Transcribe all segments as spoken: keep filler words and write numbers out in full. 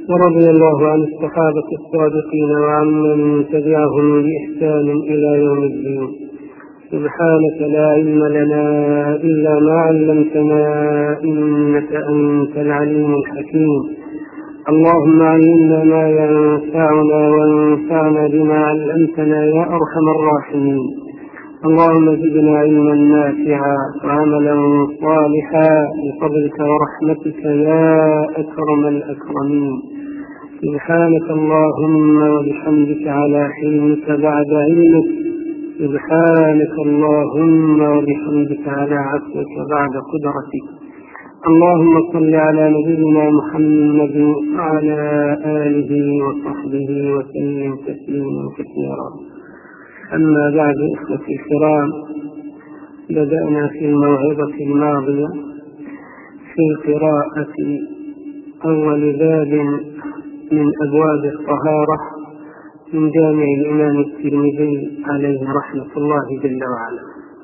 ورضي الله عن الصحابة الصادقين وعن من تبعهم بإحسان إلى يوم الدين. سبحانك لا علم لنا إلا ما علمتنا إنك أنت العليم الحكيم. اللهم علمنا ما ينفعنا وانفعنا بما علمتنا يا أرحم الراحمين. اللهم زدنا علما نافعا وعملا صالحا بفضلك ورحمتك يا أكرم الأكرمين. سبحانك اللهم وبحمدك على حلمك بعد علمك. سبحانك اللهم وبحمدك على عفوك بعد قدرتك. اللهم صل على نبينا محمد وعلى آله وصحبه وسلم تسليما كثيرا. أما بعد، إخوتي الكرام، بدأنا في الموعظة الماضية في قراءة أول باب من أبواب الطهارة من جامع الإمام الترمذي عليه رحمة الله جل وعلا.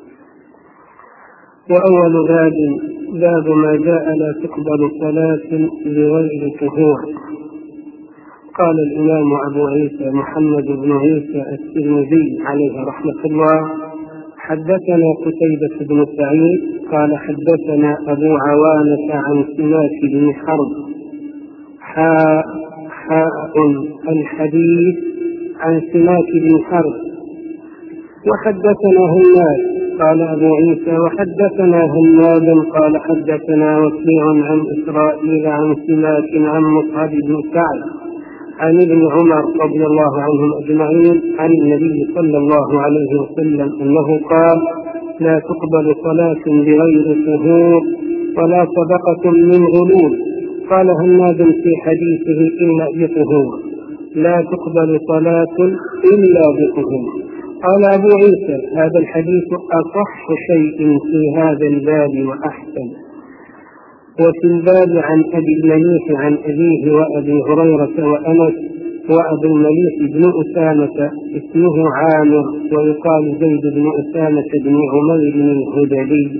وأول باب باب ما جاء لا تقبل صلاة بغير طهور. قال الإمام أبو عيسى محمد بن عيسى الترمذي عليه رحمة الله: حدثنا قتيبة بن سعيد قال حدثنا أبو عوانة عن سماك بن حرب حاء حاء الحديث عن سماك بن حرب. وحدثنا هناد قال أبو عيسى وحدثنا هناد قال حدثنا وكيع عن إسرائيل عن سماك عن مصعب بن سعد عن ابن عمر رضي الله عنهم أجمعين عن النبي صلى الله عليه وسلم أنه قال: لا تقبل صلاة بغير طهور ولا صدقة من غلول. قال هناد في حديثه: إلا بطهور، لا تقبل صلاة إلا بطهور. قال أبو عيسى: هذا الحديث أصح شيء في هذا الباب وأحسن. وفي الباب عن أبي المليح عن أبيه وأبي هريرة وأنس وأبي المليح بن أسامة اسمه عامر ويقال زيد بن أسامة بن عمير الهذلي.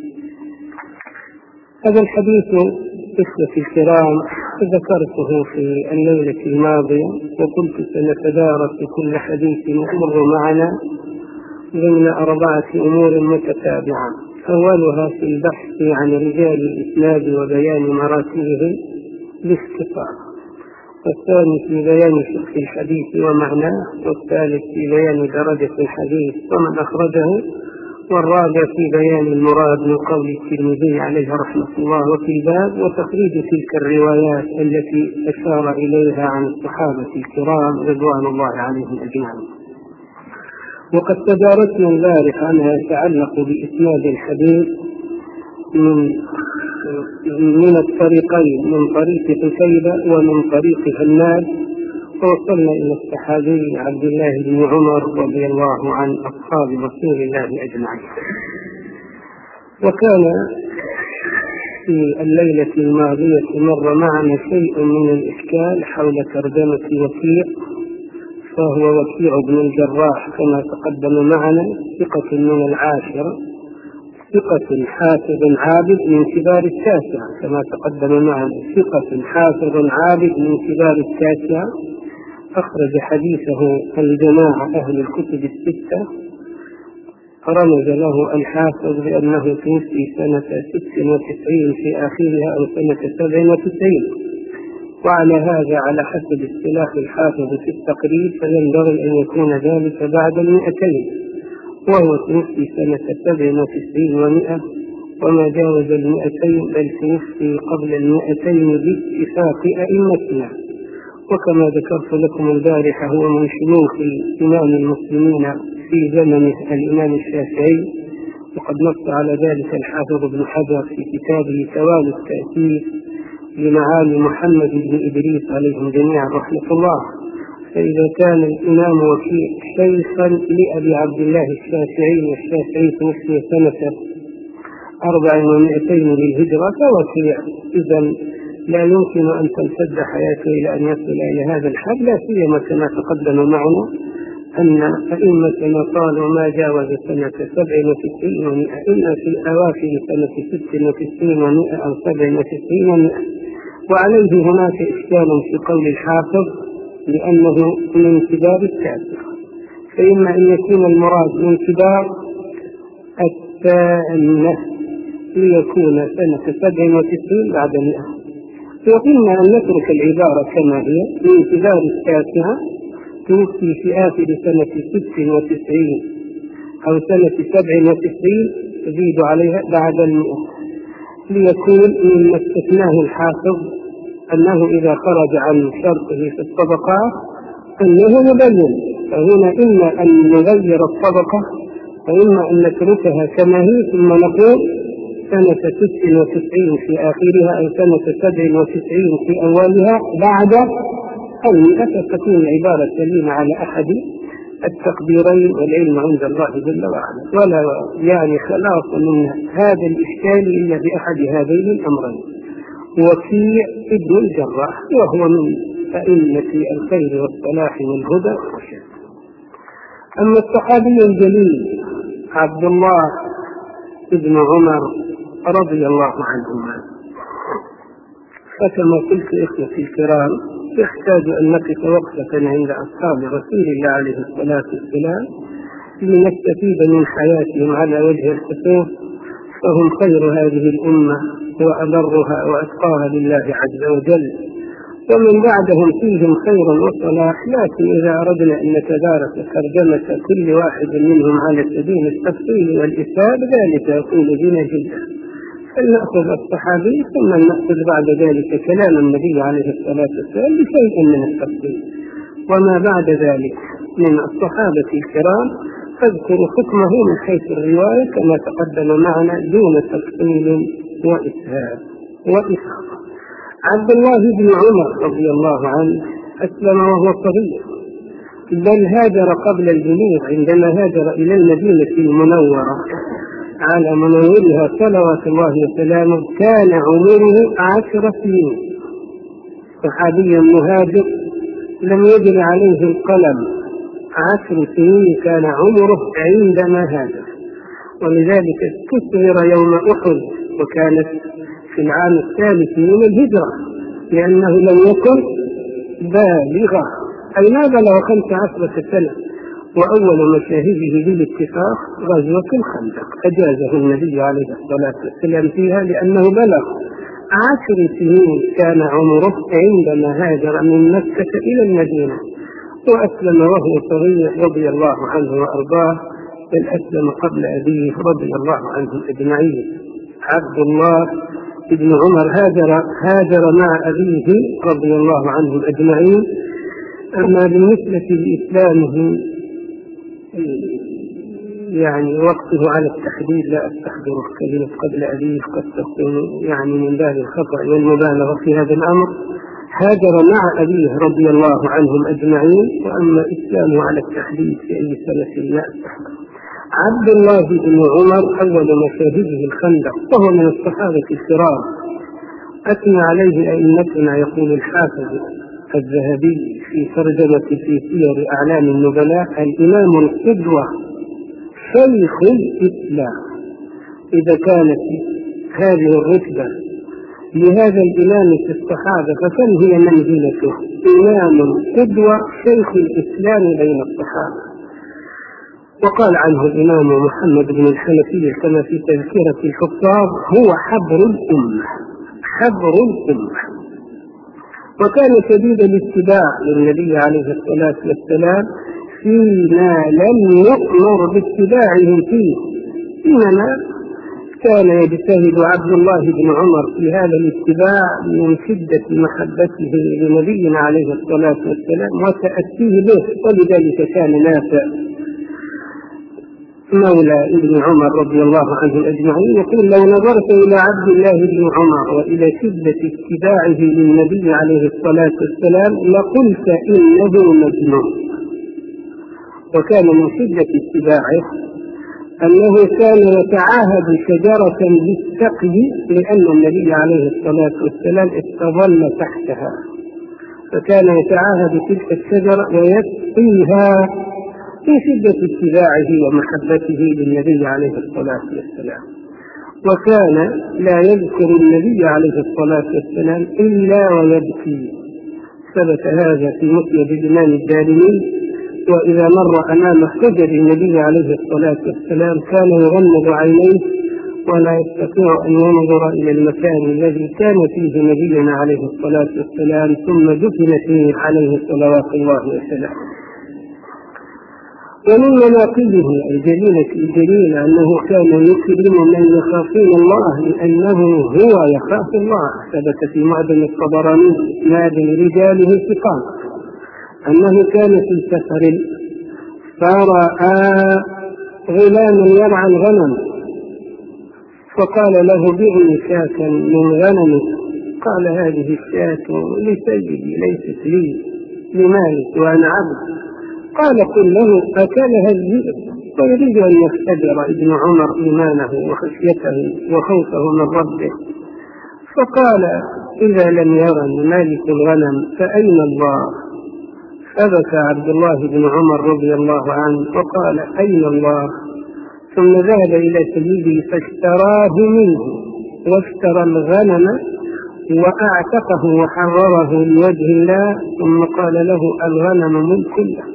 هذا الحديث إخوتي الكرام ذكرته في الليلة الماضية، وقلت سنتدارس كل حديث يمر معنا ضمن أربعة أمور متتابعة: أولها في البحث عن رجال الإسناد وبيان مراتبه باختصار، والثاني في بيان فقه الحديث ومعناه، والثالث في بيان درجة الحديث ومن أخرجه، والرابع في بيان المراد من قول الترمذي عليه رحمة الله وفي الباب، وتخريج تلك الروايات التي أشار إليها عن الصحابة الكرام رضوان الله عليهم أجمعين. وقد تدارسنا البارحة ما يتعلق بإسناد الحديث من من الطريقين، من طريق قتيبة ومن طريق هناد، ووصلنا إلى الصحابي عبد الله بن عمر رضي الله عن أصحاب رسول الله أجمعين. وكان في الليلة الماضية مر معنا شيء من الإشكال حول ترجمة وكيع، فهو وكيع بن الجراح كما تقدم معنا، ثقة من العاشرة، ثقة حافظ عابد من كبار التاسعة كما تقدم معنا، ثقة حافظ عابد من كبار التاسعة، أخرج حديثه الجماعة أهل الكتب الستة. رمز له الحافظ بأنه توفي سنة ست وتسعين في آخرها أو سنة سبع وتسعين، وعلى هذا على حسب اصطلاح الحافظ في التقريب فينبغي أن يكون ذلك بعد المئتين، وهو توفي سنة سبع وتسعين ومئة وما جاوز المئتين، بل توفي قبل المئتين باتفاق أئمتنا. وكما ذكرت لكم البارحة هو من شيوخ إمام المسلمين في زمنه الإمام الشافعي، وقد نص على ذلك الحافظ ابن حجر في كتابه توالي التأثير لمعالي محمد بن إدريس عليهم جميعا رحمة الله. فإذا كان الإمام وكيع شيخا لأبي عبد الله الشافعي، والشافعي توفي سنة أربع ومئتين للهجرة، فوكيع إذا لا يمكن أن تمتد حياته إلى أن يصل إلى هذا الحد، لا سيما كما تقدم معنا أن أئمتنا قالوا ما جاوز سنة سبع وتسعين ومئة، إلا في أواخر سنة ست وتسعين ومئة أو سبع وتسعين ومئة. وعليه هناك إشكال في قول الحافظ لأنه من كبار التاسعة، فإما أن يكون المراد من كبار الثامنة ليكون سنة سبع وتسعين بعد مئة، وقلنا أن نترك العبارة كما هي من كبار التاسعة توفي في آخر سنة ست وتسعين أو سنة سبع وتسعين تزيد عليها بعد المئة، ليكون مما استثناه الحافظ أنه إذا خرج عن شرطه في الطبقات أنه مبين، فهنا إما أن نغير الطبقة وإما أن نتركها كما هي ثم نقول سنة ست وتسعين في آخرها أو سنة سبع وتسعين في أولها بعد المئة، فتكون العبارة سليمة على أحد التقديرين، والعلم عند الله جل وعلا، ولا يعني خلاص من هذا الإشكال إلا بأحد هذين الأمرين. وكيع ابن الجراح وهو من أئمة الخير والصلاح والهدى والرشاد. أما الصحابي الجليل عبد الله ابن عمر رضي الله عنهما، فكما قلت إخوتي الكرام يحتاج أن نقف وقفة عند أصحاب رسول الله عليه الصلاة والسلام لنستفيد من حياتهم على وجه الخصوص، فهم خير هذه الأمة وأبرها وأتقاها لله عز وجل، ومن بعدهم فيهم خير وصلاح، لكن إذا أردنا أن نتدارس ترجمة كل واحد منهم على سبيل التفصيل والإسهاب ذلك يكون بنا جدا، فلنأخذ الصحابي ثم نأخذ بعد ذلك كلام النبي عليه الصلاة والسلام بشيء من التفصيل، وما بعد ذلك من الصحابة الكرام فاذكر حكمه من حيث الرواية كما تقدم معنا دون تفصيل وإسهاب وإفاضة. عبد الله بن عمر رضي الله عنه أسلم وهو صغير، بل هاجر قبل البلوغ، عندما هاجر إلى المدينة المنورة على منورها صلوات الله وسلامه كان عمره عشر سنين، صحابي مهاجر لم يجري عليه القلم، عشر سنين كان عمره عندما هاجر، ولذلك كسر يوم أحد وكانت في العام الثالث من الهجرة، لأنه لم يكن بالغا أي ما بلغ خمس عشرة سنة، وأول مشاهده بالاتفاق غزوة الخندق أجازه النبي عليه الصلاة والسلام فيها لأنه بلغ عشر سنين كان عمره عندما هاجر من مكة إلى المدينة، وأسلم وهو صغير رضي الله عنه وأرضاه، بل أسلم قبل أبيه رضي الله عنهم أجمعين. عبد الله ابن عمر هاجر هاجر مع أبيه رضي الله عنهم أجمعين. أما بالنسبة لإسلامه يعني وقته على التحديد لا أستحضره، كلمة قبل أبيه قد تكون يعني من باب الخطأ والمبالغة في هذا الأمر. هاجر مع أبيه رضي الله عنهم أجمعين، وأما إسلامه على التحديد في أي سنة لا أستحضره. عبد الله بن عمر أول مشاهده الخندق، وهو من الصحابة الكرام أثنى عليه أئمتنا، يقول الحافظ الذهبي في ترجمة في سير أعلام النبلاء الإمام القدوة شيخ الإسلام. إذا كانت هذه الرتبة لهذا الإمام في الصحابة فكم هي منزلته؟ إمام القدوة شيخ الإسلام بين الصحابة. وقال عنه الإمام محمد بن الحنفي كما في تذكرة الحفاظ هو حبر الأمة، حبر الأمة، وكان شديد الاتباع للنبي عليه الصلاة والسلام فيما لم يؤمر باتباعه فيه، إنما كان يجتهد عبد الله بن عمر في هذا الاتباع من شدة محبته لنبينا عليه الصلاة والسلام وتأتيه به، ولذلك كان نافع مولى ابن عمر رضي الله عنه أجمعين يقول لو نظرت إلى عبد الله بن عمر وإلى شدة اتباعه للنبي عليه الصلاة والسلام لقلت إنه مجنون. وكان من شدة اتباعه أنه كان يتعاهد شجرة بالسقي لأن النبي عليه الصلاة والسلام استظل تحتها، فكان يتعاهد تلك الشجرة ويسقيها في شدة اتباعه ومحبته للنبي عليه الصلاة والسلام. وكان لا يذكر النبي عليه الصلاة والسلام إلا ويبكي. ثبت هذا في مسند الإمام الدارمي. وإذا مر أمام حجر النبي عليه الصلاة والسلام كان يغمض عينيه ولا يستطيع أن ينظر إلى المكان الذي كان فيه نبينا عليه الصلاة والسلام ثم دفن فيه عليه صلوات الله وسلامه. ومن مناقبه الجليلة الجليلة أنه كان يكرم من يخافون الله لأنه هو يخاف الله. ثبت في معجم الطبراني إسناد رجاله ثقات أنه كان في سفر فرأى غلاما يرعى الغنم فقال له بعني شاة من غنمك. قال هذه الشاة لسيدي ليست لي لمالك وأنا عبد. قال قل له أكلها الذئب. ويريد أن يختبر ابن عمر إيمانه وخشيته وخوفه من ربه فقال إذا لم يرن مالك الغنم فأين الله؟ فبكى عبد الله بن عمر رضي الله عنه وقال أين الله؟ ثم ذهب إلى سيده فاشتراه منه واشترى الغنم وأعتقه وحرره لوجه الله ثم قال له الغنم ملك لك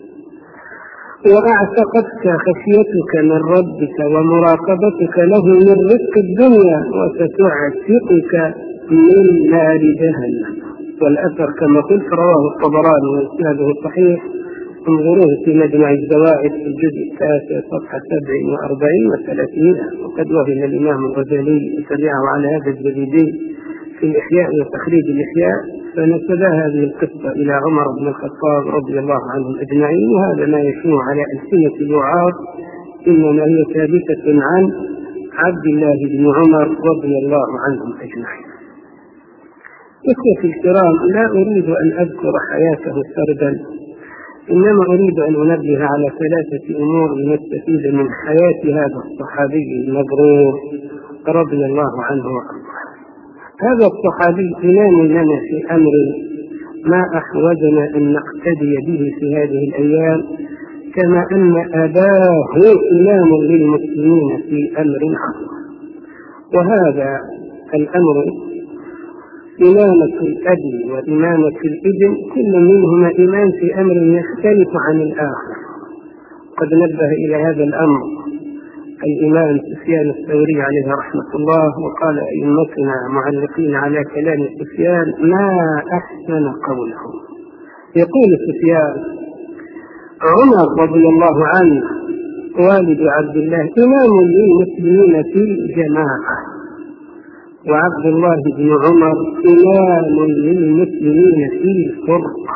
وأعتقدك خشيتك من ربك ومراقبتك له من رزق الدنيا وستعتقك من نار جهنم. والأثر كما قلت رواه الطبراني وإسناده صحيح. انظروه في مجمع الزوائد في الجزء التاسع صفحة سبع وأربعين وثلاثين. وقد وهم الإمام الغزالي وتبعه على هذا الجديدين في الإحياء وتخريج الإحياء فنسب هذه القصة إلى عمر بن الخطاب رضي الله عنهم أجمعين. وهذا ما يشوع على ألسنة الوعاظ إنما هي ثابتة عن عبد الله بن عمر رضي الله عنهم أجمعين. إخوتي الكرام، لا أريد أن أذكر حياته سردا، إنما أريد أن أنبه على ثلاثة أمور لنستفيد من حياة هذا الصحابي المبرور رضي الله عنه وأرضاه. هذا الصحابي إمام لنا في أمر ما أحوجنا أن نقتدي به في هذه الأيام، كما أن أباه إمام للمسلمين في أمر عظيم. وهذا الأمر إمامة الأب وإمامة الابن كل منهما إمام في أمر يختلف عن الآخر. قد نبه إلى هذا الأمر الإمام سفيان الثوري عليه رحمة الله وقال أئمتنا معلقين على كلام سفيان ما أحسن قوله. يقول سفيان عمر رضي الله عنه والد عبد الله إمام للمسلمين في الجماعة، وعبد الله بن عمر إمام للمسلمين في الفرقة،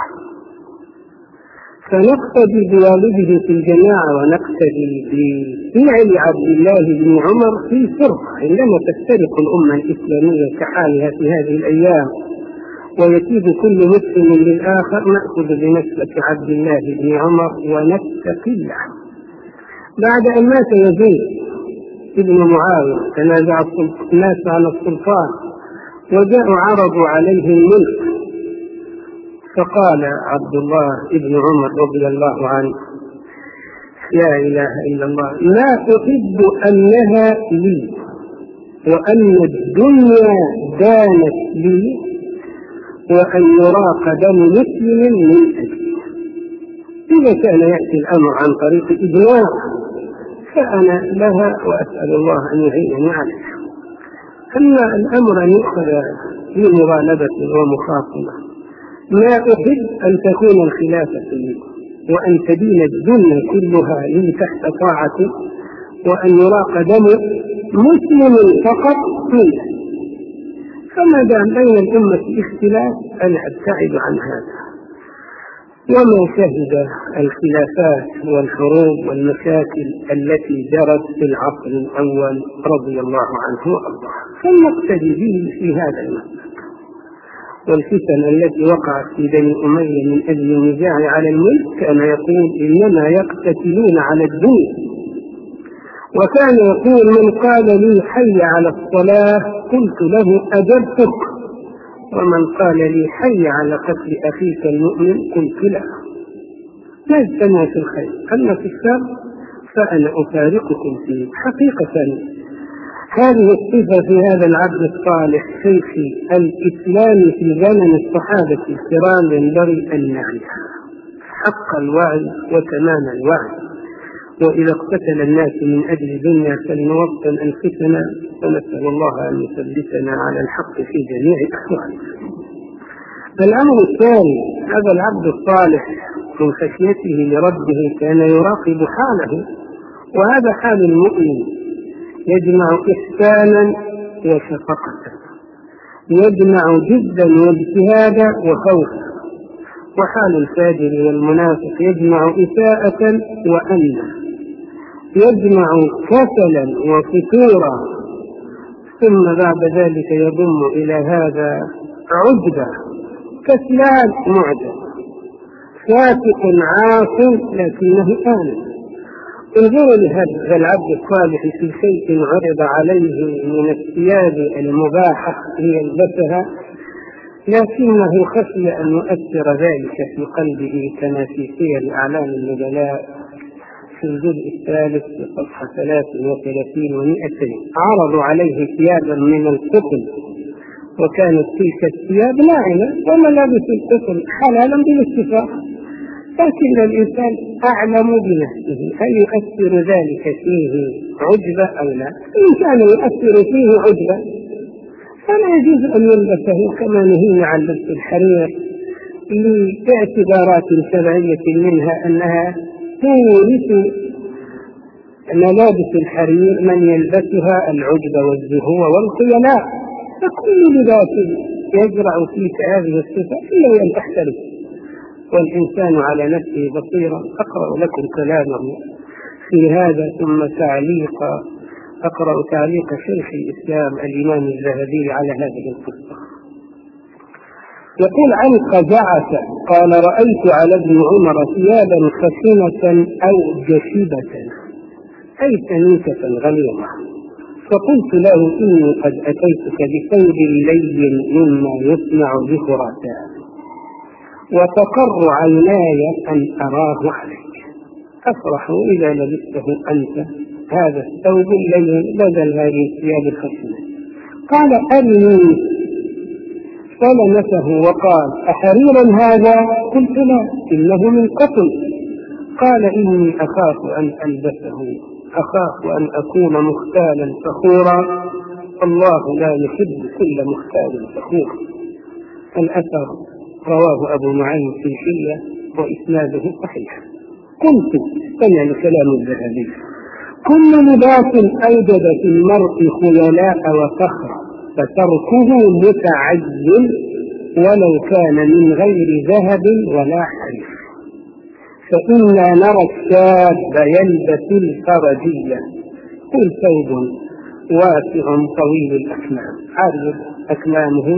فنقتدي بوالده في الجماعة ونقتدي بفعل عبد الله بن عمر في الفرقة. عندما تفترق الأمة الإسلامية كحالها في هذه الأيام ويكيد كل مسلم للآخر نأخذ بنسبة عبد الله بن عمر ونتقي عنه. بعد أن مات يزيد ابن معاوية تنازع الناس على السلطان وجاءوا عرضوا عليه الملك، فقال عبد الله ابن عمر رضي الله عنه لا إله إلا الله لا أحب أنها لي وأن الدنيا دانت لي وأن يراق دم مسلم من أجلي. إذا كان يأتي الأمر عن طريق إجماع فأنا لها وأسأل الله أن يعينني عليها. أما الأمر أن يؤخذ بمغالبة ومخاصمة ما أحب أن تكون الخلافة لي وأن تدين الدنيا كلها لي تحت طاعتي وأن يراق دم مسلم فقط منه. فما دام بين الأمة اختلاف أنا أبتعد عن هذا. وما شهد الخلافات والحروب والمشاكل التي جرت في العصر الأول رضي الله عنه وأرضاه فلنقتدي به في هذا المسلك. والفتن التي وقعت في بني أمية من أجل النزاع على الملك كان يقول إنما يقتتلون على الدين، وكان يقول من قال لي حي على الصلاة قلت له أجبتك، ومن قال لي حي على قتل أخيك المؤمن قلت له. لا اجتمع في الخير، أما في الشر فأنا أفارقكم فيه. حقيقة هذه الصفة في هذا العبد الصالح شيخ الإسلام في زمن الصحابة الكرام ينبغي أن نعرفها حق الوعي وتمام الوعي. وإذا اقتتل الناس من أجل دنيا فلنوطن أنفسنا ونسأل الله أن يثبتنا على الحق في جميع الأحوال. الأمر الثاني، هذا العبد الصالح من خشيته لربه كان يراقب حاله، وهذا حال المؤمن، يجمع إحسانا وشفقة، يجمع جدا واجتهادا وخوفا. وحال الفاجر والمنافق يجمع إساءة وأمنا، يجمع كسلا وفتورا، ثم بعد ذلك يضم إلى هذا عجبة، كسلان معجب، فاتق عاص لكنه آمن. انظروا لهذا العبد الصالح في شيء عرض عليه من الثياب المباحة ليلبسها، لكنه خشي أن يؤثر ذلك في قلبه كما في سير أعلام النبلاء في الجزء الثالث في صفحة ثلاث وثلاثين ومئتين. عرضوا عليه ثيابا من القطن، وكانت تلك الثياب ناعمة وملابس القطن حلالا بالاتفاق، لكن الإنسان أعلم بنفسه هل يؤثر ذلك فيه عجبة أو لا. إن كان يؤثر فيه عجبة فلا يجوز أن يلبسه، كما نهينا عن لبس الحرير لاعتبارات شرعية، منها أنها تورث ملابس الحرير من يلبسها العجب والزهو والخيلاء، فكل لباس يجرع فيك هذه الصفة إلا أن تحترم، والإنسان على نفسه بصيرا. أقرأ لكم كلامه في هذا ثم تعليق أقرأ تعليق شيخ الإسلام الإمام الذهبي على هذه القصة. يقول عن قزعة قال: رأيت على ابن عمر ثيابا خشنة أو جشبة أي سميكة غليظة، فقلت له: إني قد أتيتك بثوب لين مما يصنع بخراسان، وتقر عيناي أن أراه عليك، أفرح إذا لبسته أنت هذا الثوب اللين بدل هذه الثياب الخشنة. قال: أرني، فلمسه وقال: أحريرا هذا؟ قلت: لا، إنه من قطن. قال: إني أخاف أن ألبسه، أخاف أن أكون مختالا فخورا، الله لا يحب كل مختال فخور. الأثر رواه أبو نعيم في الحلية وإسناده صحيح. قلت: استمع لكلام الذهبي: كل لباس أوجد في المرء خيلاء وفخرا فتركه متعين ولو كان من غير ذهب ولا حرير، فإنا نرى الشاب يلبس الفرجية، كل ثوب واسع طويل الأكمام، عرض أكمامه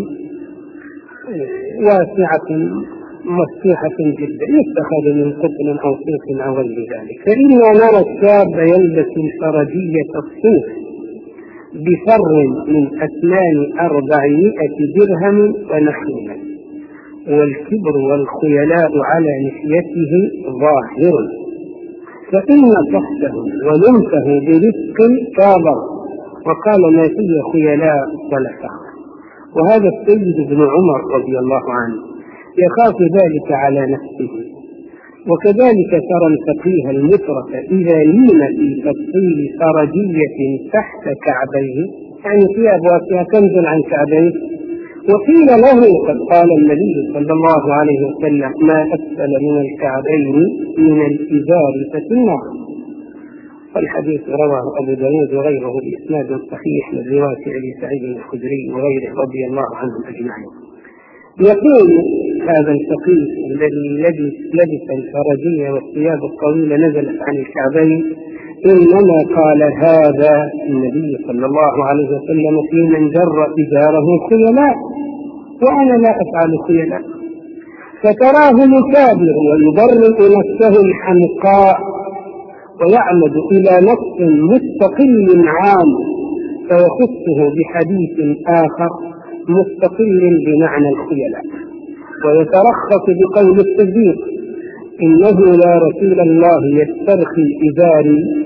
واسعة مفتوحة جدا، يتخذ من قطن أو صوف أو غير ذلك. فإنا نرى الشاب يلبس الفرجية الصوف بفر من أثمان أربعمائة درهم ونحوها، والكبر والخيلاء على نسيته ظاهر، فإن تحته ولمته برزق كابر، وقال: ما فيه خيلاء ولا فخر. وهذا السيد ابن عمر رضي الله عنه يخاف ذلك على نفسه. وكذلك ترى الفقيه المترك إذا لين في تفصيل فرجية تحت كعبيه، يعني ثياب واسعة تنزل عن كعبيه، وقيل له: قد قال النبي صلى الله عليه وسلم: ما أسفل من الكعبين من الإزار ففي النار. والحديث رواه أبو داود وغيره بإسناد صحيح من رواية أبي سعيد الخدري وغيره رضي الله عنهم أجمعين. يقول هذا الفقيه الذي لبس الفرجية والثياب الطويلة نزلت عن الكعبين: إنما قال هذا النبي صلى الله عليه وسلم في من جر إزاره خيلاء، وأنا لا أفعل خيلاء. فتراه مكابر ويبرئ نفسه الحمقاء ويعمد إلى نص مستقل عام فيخصه بحديث آخر مستقل بمعنى الخيلاء، ويترخص بقول الصديق: إنه لا رسول الله يسترخي إزاري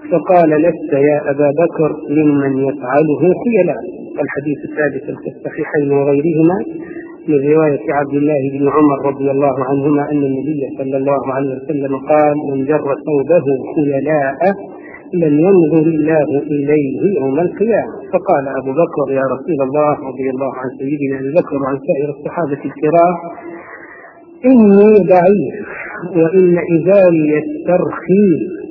فقال لست يا أبا بكر ممن يفعله خيلاء. الحديث الثابت في الصحيحين وغيرهما من رواية عبد الله بن عمر رضي الله عنهما أن النبي صلى الله عليه وسلم قال من جر ثوبه خيلاء لم ينظر الله إليه يوم القيامة. فقال أبو بكر يا رسول الله رضي الله عن سيدنا أبي بكر وعن سائر الصحابة الكرام إني ضعيف وإن إزاري يسترخي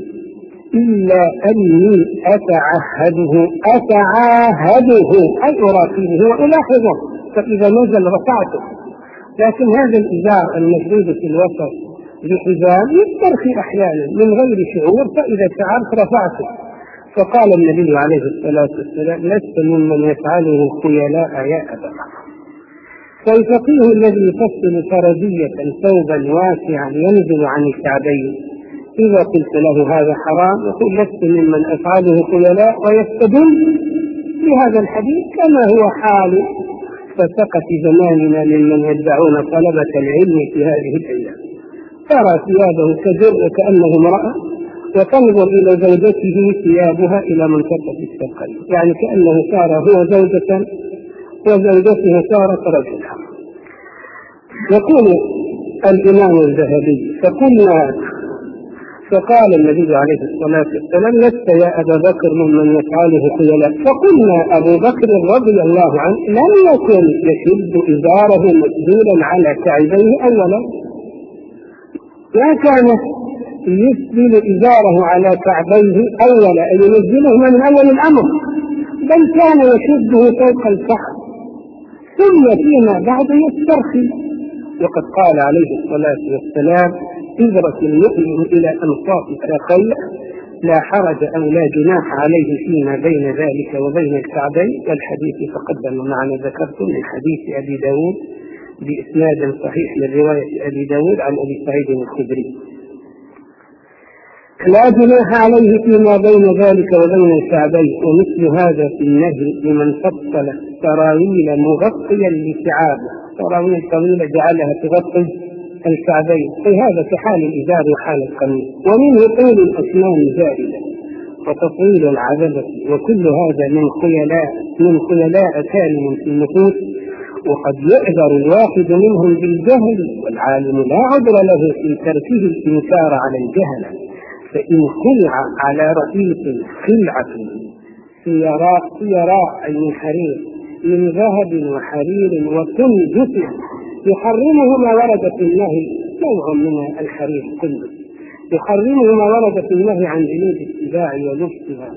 إلا أني أتعهده أتعاهده أي أراقبه وألاحظه فإذا نزل رفعته، لكن هذا الإزار المشدود في الوسط بحزام يسترخي أحيانا من غير شعور، فإذا شعرت رفعته. فقال النبي عليه الصلاة والسلام لست ممن يفعله خيلاء يا أبا بكر. فالفقيه الذي يفصل فرضية ثوبا واسعا ينزل عن الكعبين إذا قلت له هذا حرام يقول لست ممن أفعله خيلاء، ويستدل بهذا الحديث كما هو حال فسقة زماننا ممن يدعون طلبة العلم في هذه الأيام، ترى ثيابه تجر كأنه امرأة وتنظر إلى زوجته ثيابها إلى منتصف الساقين، يعني كأنه صار هو زوجة وزوجته صارت رجلا. يقول الإمام الذهبي فقلنا فقال النبي عليه الصلاة والسلام لست يا أبا بكر ممن يفعله خيلاء. فقلنا أبو بكر رضي الله عنه لم يكن يشد إزاره مسدولا على كعبيه أولا، لا كان يسدل إزاره على كعبيه أولا أن ينزلهما من أول الأمر، بل كان يشده فوق الكعب ثم فيما بعد يسترخي. وقد قال عليه الصلاة والسلام إذرة المؤمن إلى أنصاف ساقيه لا حرج أو لا جناح عليه فيما بين ذلك وبين الكعبين. والحديث تقدم معنا ذكرت من حديث أبي داود بإسناد صحيح من رواية أبي داود عن أبي سعيد الخدري لا جناح عليه فيما بين ذلك وبين الكعبين. ومثل هذا في النهي لمن فصل سراويل مغطيا لكعابه، سراويل طويلة جعلها تغطي الكعبين، أي هذا كحال الإزار وحال القميص. ومنه طول الأسنان زائدة وتطويل العذبة، وكل هذا من خيلاء من خيلاء كامن في النفوس، وقد يعذر الواحد منهم بالجهل، والعالم لا عذر له في تركه الإنكار على الجهل. فإن خلع على رئيس خلعة سيراء سيراء أي من حرير من ذهب وحرير وكندس يحرمه ما ورد في النهي، نوع من الحرير كله يحرمه ما ورد في النهي عن جلود السباع ولبسها.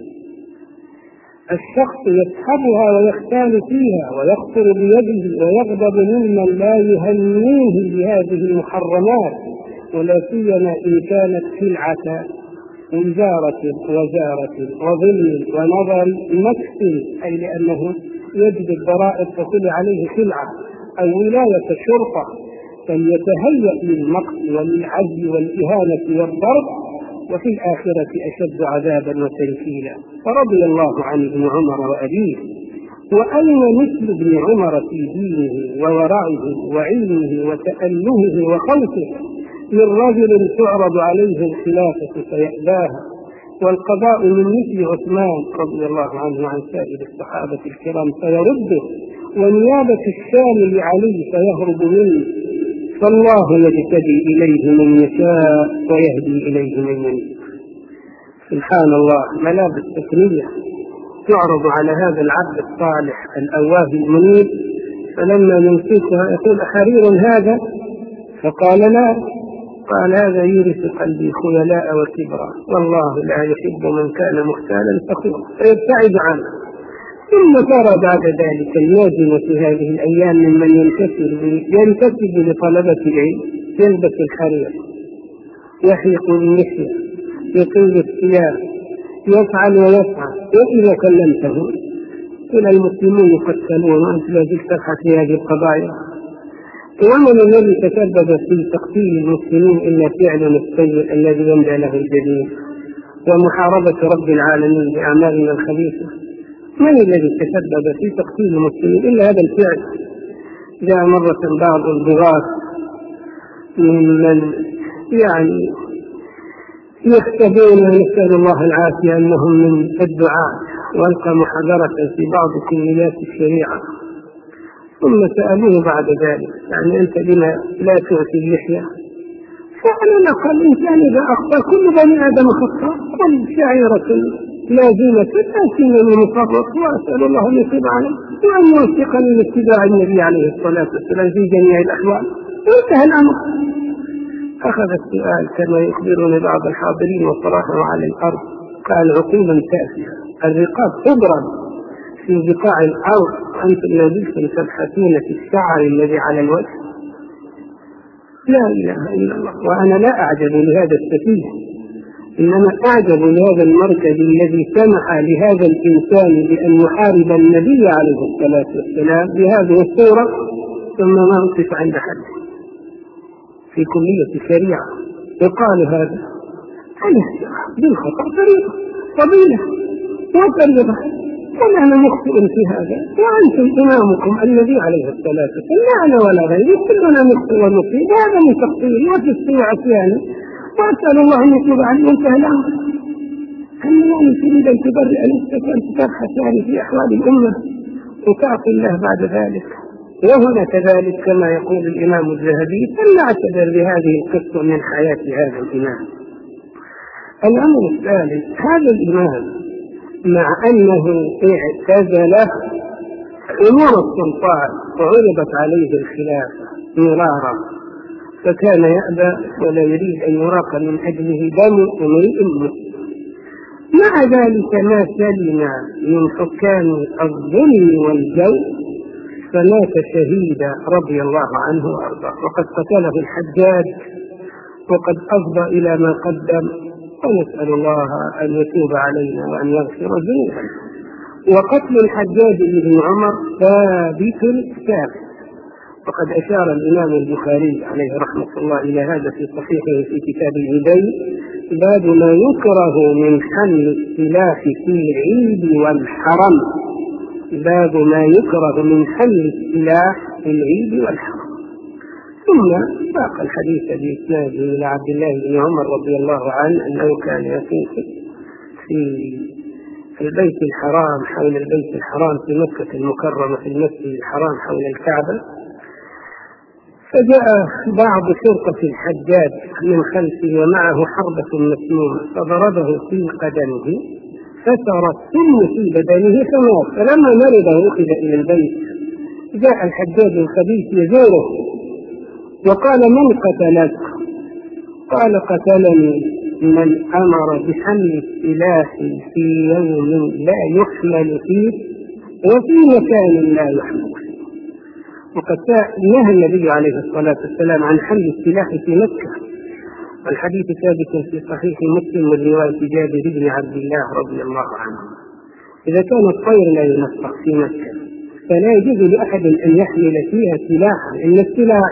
الشخص يسحبها ويختال فيها ويخطر بيده ويغضب ممن لا يهنيه بهذه المحرمات، ولا سيما إن كانت خلعة وزارة وزارة وظلم ونظر نفس، أي لأنه يجد الضرائب تكون عليه خلعة أو ولاية شرطة، فليتهيأ للمقت والعز والإهانة والضرب، وفي الآخرة أشد عذابا وتنكيلا. فرضي الله عن ابن عمر وأبيه، وأين مثل ابن عمر في دينه وورعه وعلمه وتألهه وخوفه من رجل تعرض عليه الخلافة فيأباها، والقضاء من مثل عثمان رضي الله عنه وعن سائر الصحابة الكرام فيرده، ونيابة الشام لعلي فيهرب منه. فالله يجتدي إليه من يشاء ويهدي إليه من ينيب. سبحان الله، ملابس تكنية تعرض على هذا العبد الصالح الأواه المنيب، فلما يمسكها يقول حرير هذا؟ فقال لا، قال هذا يورث قلبي خيلاء وكبرا، والله لا يحب من كان مختالا فخورا، فيبتعد عنه. ثم ترى بعد ذلك الناجم في هذه الأيام ممن ينتسب ينتسب لطلبة العلم يلبس الحرير، يحلق اللحية، يطيل الثياب، يفعل ويفعل، وإذا كلمته قل المسلمون يقتلون وأنت لا زلت تبحث في هذه القضايا. ومن الذي تسبب في تقتيل المسلمين إلا فعل السيء الذي يندى له الجبين ومحاربة رب العالمين بأعمالنا الخبيثة؟ من الذي تسبب في تقتيل المسلمين إلا هذا الفعل؟ جاء مرة بعض البغاة ممن يعني يحسبون نسأل الله العافية أنهم من الدعاء، والقى محاضرة في بعض كليات الشريعة، ثم سألوه بعد ذلك يعني أنت لما لا تؤتي اللحية؟ فعلا نقل الإنسان إذا أخطأ، كل بني آدم خطأ، كل شعيرة لازمة تأتي من المفرط، وأسأل الله أن يتوب عليه وأن يوفقني لاتباع النبي عليه الصلاة والسلام في جميع الأحوال. انتهى الأمر. أخذ السؤال كما يخبرون بعض الحاضرين وصراحه على الأرض، قال عقوبا تأتي الرقاب تضرب في بقاع الأرض، أنتم ما زلتم تبحثون في الشعر الذي على الوجه. لا إله إلا الله. وأنا لا أعجب لهذا السفيه، إنما أعجب لهذا المركز الذي سمح لهذا الإنسان بأن يحارب النبي عليه الصلاة والسلام بهذه الصورة، ثم ما وقف عند حد في كلية الشريعة يقال هذا الاحترام بالخطأ طريقة فضيلة وطريقة، ونحن نخطئ في هذا، وأنتم إمامكم النبي عليه الصلاة والسلام، لا أنا ولا غيري كلنا نخطئ ونصيب، هذا من تقصير وتسوء عصيان، وأسأل الله أن يتوب عني. انتهى الأمر. هل يعني تريد أن تبرئ نفسك أن تبحث يعني في أحوال الأمة وتعطي الله بعد ذلك؟ وهنا كذلك كما يقول الإمام الذهبي فلنعتبر بهذه القصة من حياة هذا الإمام. الأمر الثالث، هذا الإمام مع أنه اعتزل أمور السلطان وعرضت عليه الخلافة مرارا، فكان يأبى ولا يريد أن يراق من أجله دم امرئ مسلم. مع ذلك ما سلم من حكام الظلم والجور، فمات شهيدا رضي الله عنه وأرضاه، وقد قتله الحجاج وقد أفضى إلى ما قدم، ونسأل الله أن يتوب علينا وأن يغفر ذنوبنا. وقتل الحجاج بن عمر ثابت ثابت، وقد أشار الإمام البخاري عليه رحمة الله إلى هذا في صحيحه في كتاب الهدي، باب ما يكره من حمل السلاح في العيد والحرم، باب ما يكره من حمل السلاح في العيد والحرم. ثم ساق الحديث بإسناده إلى عبد الله بن عمر رضي الله عنه أنه كان يطوف في البيت الحرام حول البيت الحرام في مكة المكرمة في المسجد الحرام حول الكعبة، فجاء بعض شرطة الحجاج من خلفه ومعه حربة مسمومة فضربه في قدمه فسرت السم في بدنه فمات. فلما مرض وأخذ إلى البيت جاء الحجاج الخبيث يزوره وقال من قتلك؟ قال قتلني من أمر بحمل السلاح في يوم لا يحمل فيه وفي مكان لا يحمل فيه. وقد نهى النبي عليه الصلاة والسلام عن حمل السلاح في مكة، والحديث ثابت في صحيح مسلم من رواية جابر بن عبد الله رضي الله عنه. إذا كان الطير لا ينطق في مكة فلا يجوز لأحد أن يحمل فيها سلاحا، إن السلاح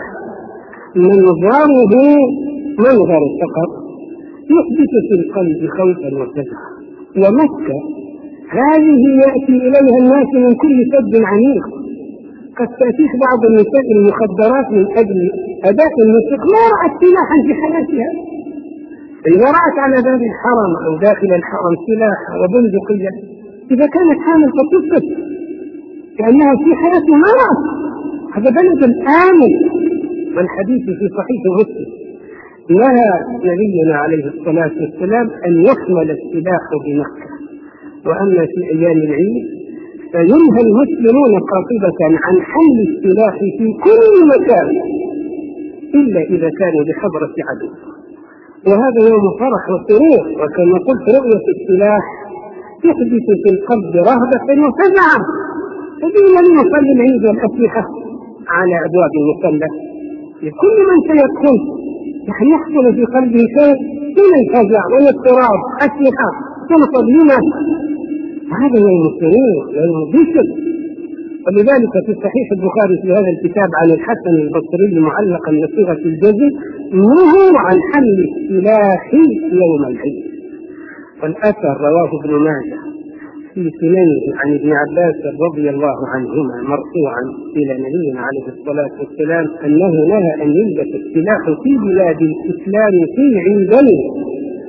منظره منظر فقط يحدث في القلب خوفا وفزعا، ومكة هذه يأتي إليها الناس من كل سد عميق، قد تأتيك بعض النساء المخدرات من أجل أداء النسك ما رأت سلاحا في حياتها، إذا رأت على باب الحرم أو داخل الحرم سلاحا وبندقية إذا كانت حامل فتصبت كأنها في حياتها ما رأت. هذا بلد آمن. والحديث في صحيح مسلم نهى نبينا عليه الصلاة والسلام أن يحمل السلاح بمكة، وأما في أيام العيد فينهى المسلمون قاطبة عن حمل السلاح في كل مكان إلا إذا كانوا بحضرة عدو، وهذا يوم فرح وسرور. وكما قلت رؤية السلاح تحدث في القلب رهبة وفزعا، فبين أن يصلي العيد والأسلحة على أبواب المصلى لكل من سيدخل يعني يحصل في قلبه شيء من الفزع والاضطراب، أسلحة تنصب لنا، هذا يوم السرور يوم بشر. ولذلك في صحيح البخاري في هذا الكتاب عن الحسن البصري معلقا بصيغة الجزم نهوا عن حمل السلاح يوم العيد. والأثر رواه ابن ماجه في سننه عن ابن عباس رضي الله عنهما مرفوعا إلى نبينا عليه الصلاة والسلام أنه نهى أن يلبس السلاح في بلاد الإسلام في عيدين،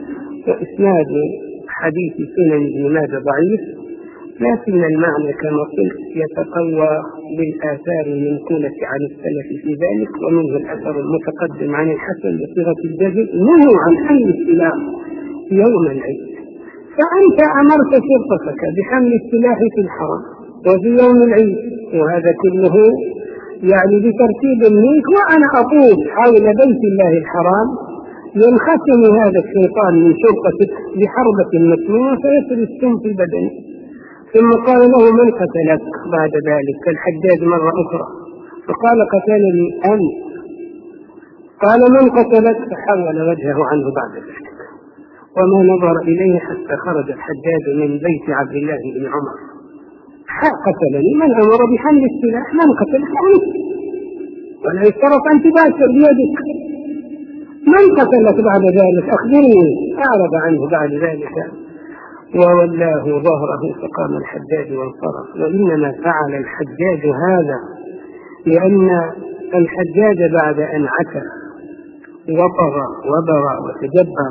وإسناد حديث سنن ابن ماجه ضعيف، لكن المعنى كما قلت يتقوى بالآثار المنقولة عن السلف في ذلك، ومنه الأثر المتقدم عن الحسن بصيغة الجزم نهوا عن حمل السلاح يوم العيد. فأنت أمرت شرطتك بحمل السلاح في الحرم وفي يوم العيد، وهذا كله يعني بترتيب منك، وأنا أطوف حول بيت الله الحرام ينختم هذا الشيطان من شرطتك بحربة مسمومة فيصل السم في بدنه. ثم قال له: من قتلك بعد ذلك؟ الحجاج مرة أخرى فقال: قتلني أنت. قال: من قتلك؟ فحول وجهه عنه بعد ذلك وما نظر إليه حتى خرج الحجاج من بيت عبد الله بن عمر. قتلني من أمر بحمل السلاح؟ من قتلك أنت، ولا يشترط أن تباشر بيدك. من قتلك بعد ذلك؟ أخبرني. أعرض عنه بعد ذلك وولاه ظهره فقام الحجاج وانصرف. وإنما فعل الحجاج هذا لأن الحجاج بعد أن عتى وطغى وبغى وتجبر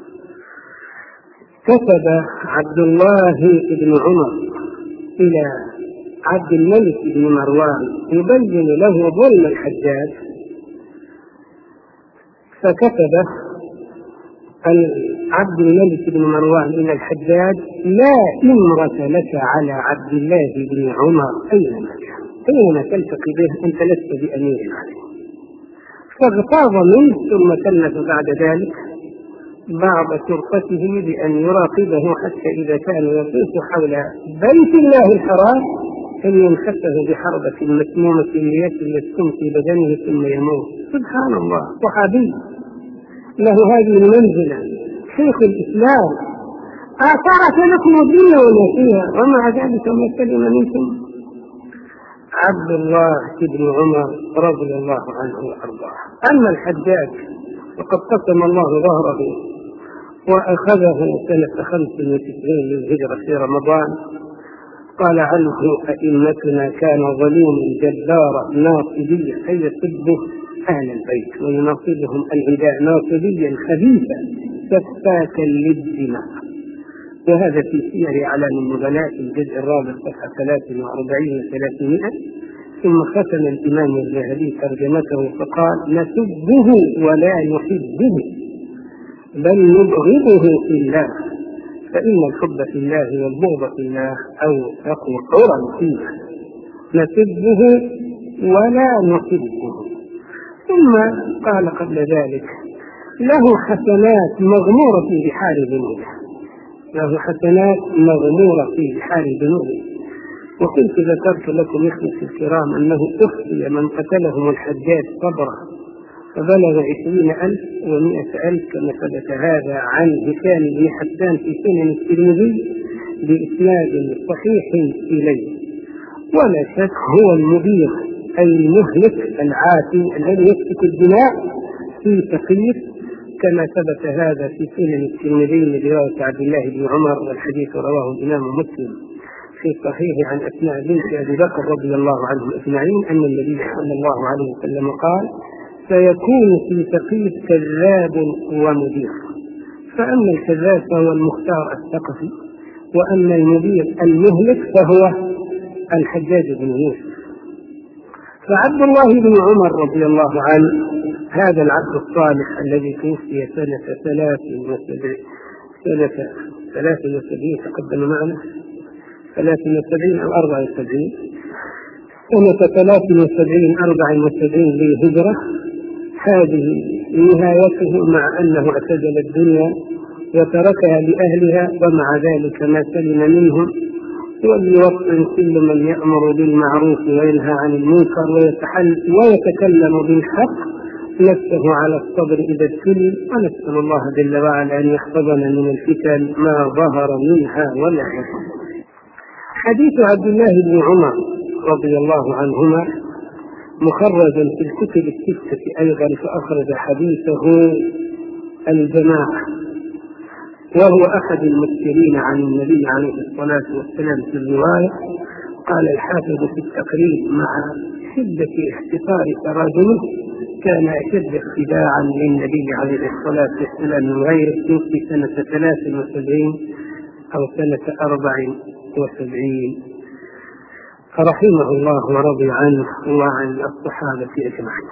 كتب عبد الله بن عمر إلى عبد الملك بن مروان يبين له ظلم الحجاج، فكتب عبد الملك بن مروان إلى الحجاج: لا إمرة لك على عبد الله بن عمر أينما كان، أينما تلتقي به أنت لست بأمير عليه. فاغتاظ منه ثم كلف بعد ذلك بعض شرطته بأن يراقبه حتى إذا كان يطوف حول بيت الله الحرام أن ينخسه بحربة مسمومة ليصل السم في بدنه ثم يموت. سبحان الله، صحابي له هذه المنزلة، شيخ الإسلام، آثارك لكم الدنيا وما فيها، ومع ذلك ما سلم منكم. عبد الله بن عمر رضي الله عنه وأرضاه. أما الحجاج فقد قسم الله ظهره وأخذه سنة خمس وتسعين للهجرة في رمضان. قال عنه أئمتنا: كان ظلوما جبارا ناصبيا، أي يسبه أهل البيت ويناصبهم العداء، ناصبيا خبيثا سفاكا للدماء. وهذا في سير أعلام النبلاء الجزء الرابع صفحة ثلاث وأربعين وثلاثمائة. ثم ختم الإمام الذهبي ترجمته فقال: نسبه ولا نحبه بل نبغضه في الله، فإن الحب في الله والبغض في الله أو يقول عرا فيه. نسبه ولا نحبه. ثم قال قبل ذلك: له حسنات مغمورة في بحار ذنوبه، له حسنات مغمورة في بحار ذنوبه. وكنت ذكرت لكم إخوتي الكرام أنه أخفي من قتلهم الحجاج صبرا فبلغ عشرين ألف ومائة ألف، كما ثبت هذا عن هشام بن حسان في سنن الترمذي بإسناد صحيح إليه. ولا شك هو المبيغ أي المهلك العاتي الذي يسفك الدماء في تقييد، كما ثبت هذا في سنن الترمذي من رواية عبد الله بن عمر، والحديث رواه الإمام مسلم في صحيح عن أسماء بنت أبي بكر رضي الله عنهم أجمعين أن النبي صلى الله عليه وسلم قال: سيكون في ثقيف كذاب ومبيغ، فأما الكذاب فهو المختار الثقفي، وأما المبيغ المهلك فهو الحجاج بن يوسف. فعبد الله بن عمر رضي الله عنه هذا العبد الصالح الذي توفي سنة ثلاث وسبعين سنة ثلاث وسبعين تقدم معنا ثلاث وسبعين أو أربع وسبعين سنة ثلاث وسبعين أربع وسبعين للهجرة. هذه نهايته مع أنه اعتزل الدنيا وتركها لأهلها، ومع ذلك ما سلم منهم. وليوطن كل من يأمر بالمعروف وينهى عن المنكر ويتكلم بالحق نفسه على الصبر إذا ابتلي، ونسأل الله جل وعلا أن يحفظنا من الفتن ما ظهر منها ولا بطن. حديث عبد الله بن عمر رضي الله عنهما مخرج في الكتب الستة أيضا، فأخرج حديثه الجماعة، وهو أحد المكثرين عن النبي عليه الصلاة والسلام في الرواية. قال الحافظ في التقريب: مع شدة احتقار تراجمه كان أشد اتباعا للنبي عليه الصلاة والسلام من غيره، توفي سنة ثلاث وسبعين أو سنة أربع وسبعين فرحمه الله ورضي عنه وعن الصحابة أجمعين.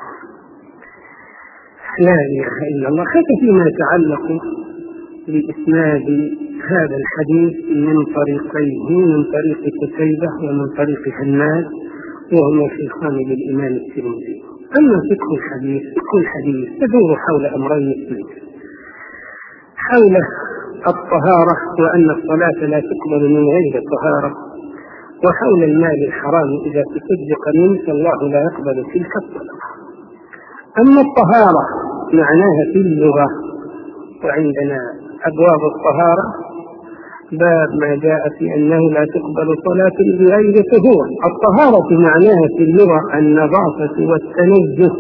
لا إله إلا الله. حتى فيما يتعلق بإسناد هذا الحديث من طريقين، من طريق قتيبة ومن طريق حماد، وهما شيخان للإمام الترمذي. أما فقه الحديث فقه الحديث تدور حول أمرين اثنين: حول الطهارة وأن الصلاة لا تقبل من غير طهارة، وحول المال الحرام إذا تصدق منه فالله لا يقبل تلك الصدقة. أما الطهارة معناها في اللغة، وعندنا أبواب الطهارة باب ما جاء في أنه لا تقبل صلاة بغير طهور. الطهارة معناها في اللغة النظافة والتنزه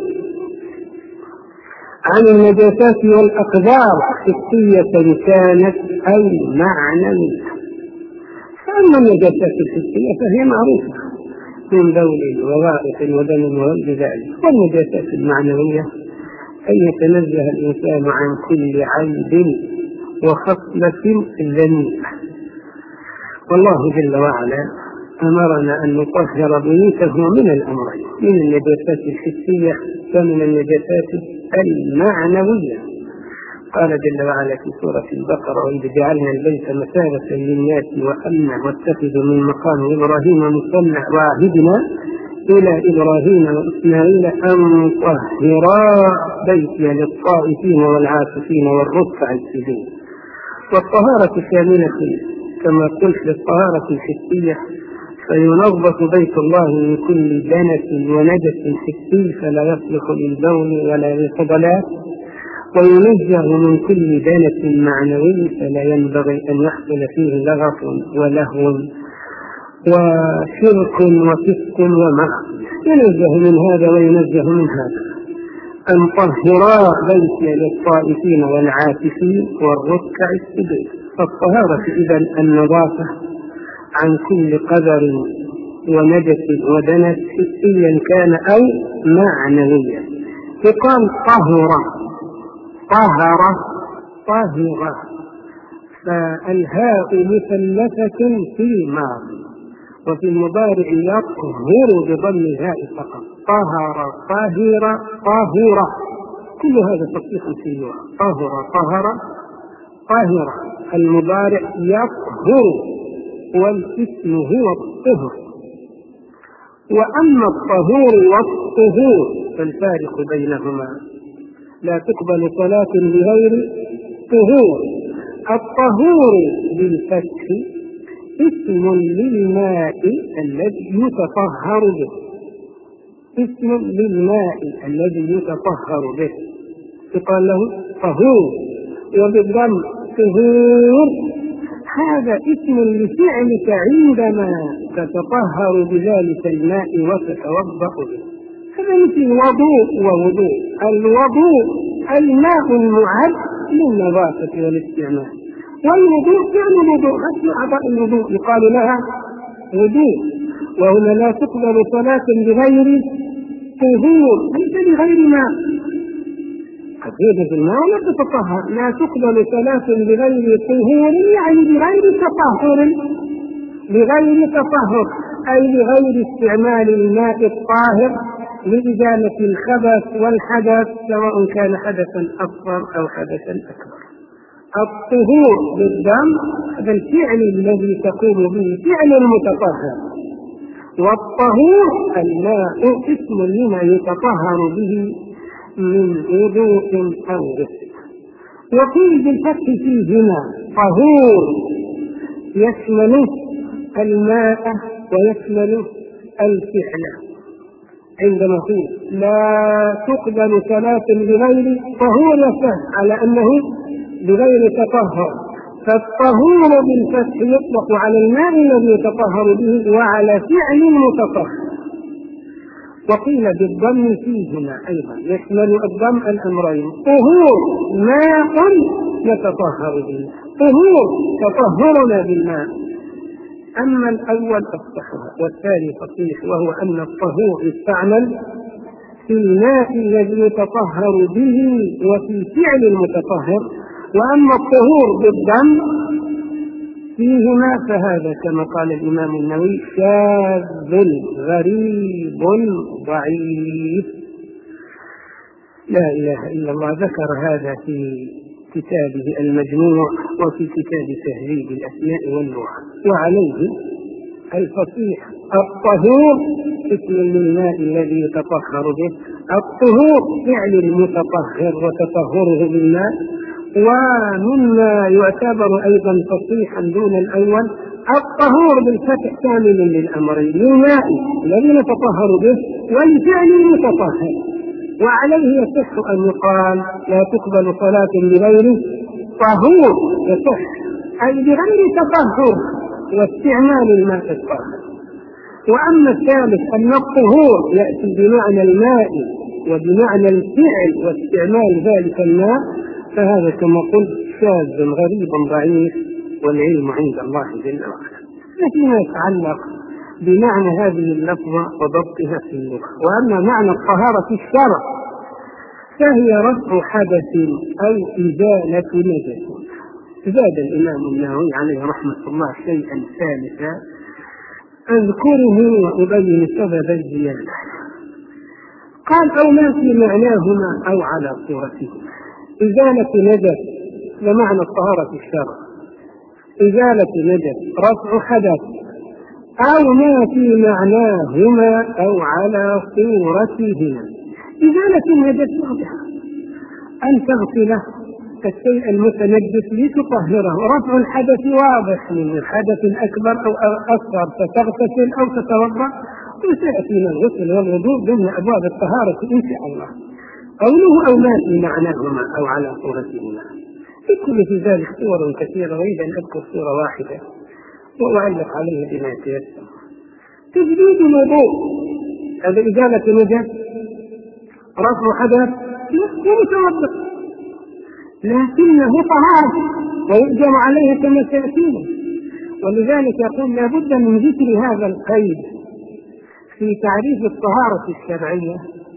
عن النجاسات والأقدار حسية كانت أو معنوية. فأما النجاسات الحسية فهي معروفة من بول وغائط ودم وغير ذلك، والنجاسات المعنوية أن يتنزه الإنسان عن كل عيب وخصلة ذميمة. والله جل وعلا أمرنا أن نطهر بيوته من الأمرين، من النجاسات الحسية ومن النجاسات المعنوية. قال جل وعلا في سورة البقرة: وإذ جعلنا البيت مثابة للناس وأمنا واتخذوا من مقام إبراهيم مصلى وعهدنا إلى إبراهيم وإسماعيل أن طهرا بيتي للطائفين والعاكفين والركع السجود. والطهارة شاملة كما قلت للطهارة الحسية، فينظف بيت الله من كل دنس ونجس حسي فلا يصلح للبول ولا للفضلات، وينزه من كل دنس معنوي فلا ينبغي أن يحصل فيه لغط ولهو وشرك وفسق ومعصية. ينزه من هذا وينزه من هذا. أن طهرا بيتي للطائفين والعاكفين والركع السجود. فالطهارة إذن النظافة عن كل قدر ونجس ودنس حسيا كان أو معنويا. يقال طهر طهر طهر، فالهاء مثلثة في الماضي، وفي المضارع يطهر بضم الهاء فقط. طهر طاهر طاهر، كل هذا تصريح في اللغة. طهر طهر طاهر، المضارع يطهر والاسم هو الطهر. وأما الطهور والطهور فالفارق بينهما: لا تقبل صلاة بغير طهور. الطهور بالفتح اسم للماء الذي يتطهر به، اسم للماء الذي يتطهر به يقال له طهور. وبالضم طهور، هذا اسم لفعلك عندما تتطهر بذلك الماء وتتوضأ به. هذا مثل وضوء ووضوء. الوضوء الماء المعد للنظافة والاستعمال، والوضوء فعل الوضوء، أصل أعضاء الوضوء يقال لها وضوء. وهنا لا تقبل صلاة بغير طهور، ليس بغير ماء، قد يوجد الماء ولا تتطهر. لا تقبل صلاة بغير طهور يعني بغير تطهر، بغير تطهر أي بغير استعمال الماء الطاهر لإزالة الخبث والحدث، سواء كان حدثا أصغر أو حدثا أكبر. الطهور بالدم هذا الفعل الذي تقوم به فعل المتطهر، والطهور الماء اسم لما يتطهر به من وضوء أو غسل. وقيل بالفتح فيهما طهور يشمل الماء ويشمل الفعل. عندما نقول لا تقبل صلاة بغير طهور يصح على أنه بغير تطهر، فالطهور بالفتح يطلق على الماء الذي يتطهر به وعلى فعل المتطهر. وقيل بالضم فيهما أيضا يشمل الضم الأمرين: طهور ماء يتطهر به، طهور تطهرنا بالماء. أما الأول أصحها والثاني صحيح، وهو أن الطهور يستعمل في الماء الذي يتطهر به وفي فعل المتطهر، وأما الطهور بالدم فيهما فهذا كما قال الإمام النووي شاذ غريب ضعيف. لا إله إلا الله ذكر هذا في كتابه المجموع وفي كتاب تهذيب الأسماء واللغة. وعليه الفصيح الطهور اسم للماء الذي يتطهر به، الطهور فعل المتطهر وتطهره بالماء. ومما يعتبر أيضا فصيحا دون الأول الطهور بالفتح كامل للأمرين، للماء الذي يتطهر به والفعل المتطهر. وعليه يصح أن يقال لا تقبل صلاة بغير طهور، يصح أي بغير تطهر واستعمال الماء الطاهر. وأما الثالث أن الطهور يأتي بمعنى الماء وبمعنى الفعل واستعمال ذلك الماء، فهذا كما قلت شاذ غريب ضعيف، والعلم عند الله جل وعلا. فيما يتعلق بمعنى هذه اللفظة وضبطها في اللغة. وأما معنى الطهارة في الشرع فهي رفع حدث أو إزالة نجس. زاد الإمام النووي عليه رحمة الله شيئا ثالثا أذكره وأبين سبب الزيادة. قال أو ما في معناهما أو على صورتهما. إزالة نجس ومعنى الطهارة في الشرع إزالة نجس رفع حدث أو ما في معناهما أو على صورتهما. إزالة النجس واضحة، أن تغسله الشيء المتنجس لتطهره. رفع الحدث واضح من الحدث الأكبر أو أصغر، فتغتسل أو تتوضأ. وسيأتينا الغسل والوضوء ضمن أبواب الطهارة إن شاء الله. قوله أو ما في معناهما أو على صورتهما يدخل في ذلك صور كثيرة، وإذا أن أذكر صورة واحدة وأعلق عليه بما يتيسر. تجديد الوضوء هذا إزالة نجس، رفع حدث ومتوضأ، لكنه طهارة ويؤجر عليه كما سيأتينا. ولذلك يقول لا بد من ذكر هذا القيد في تعريف الطهارة الشرعية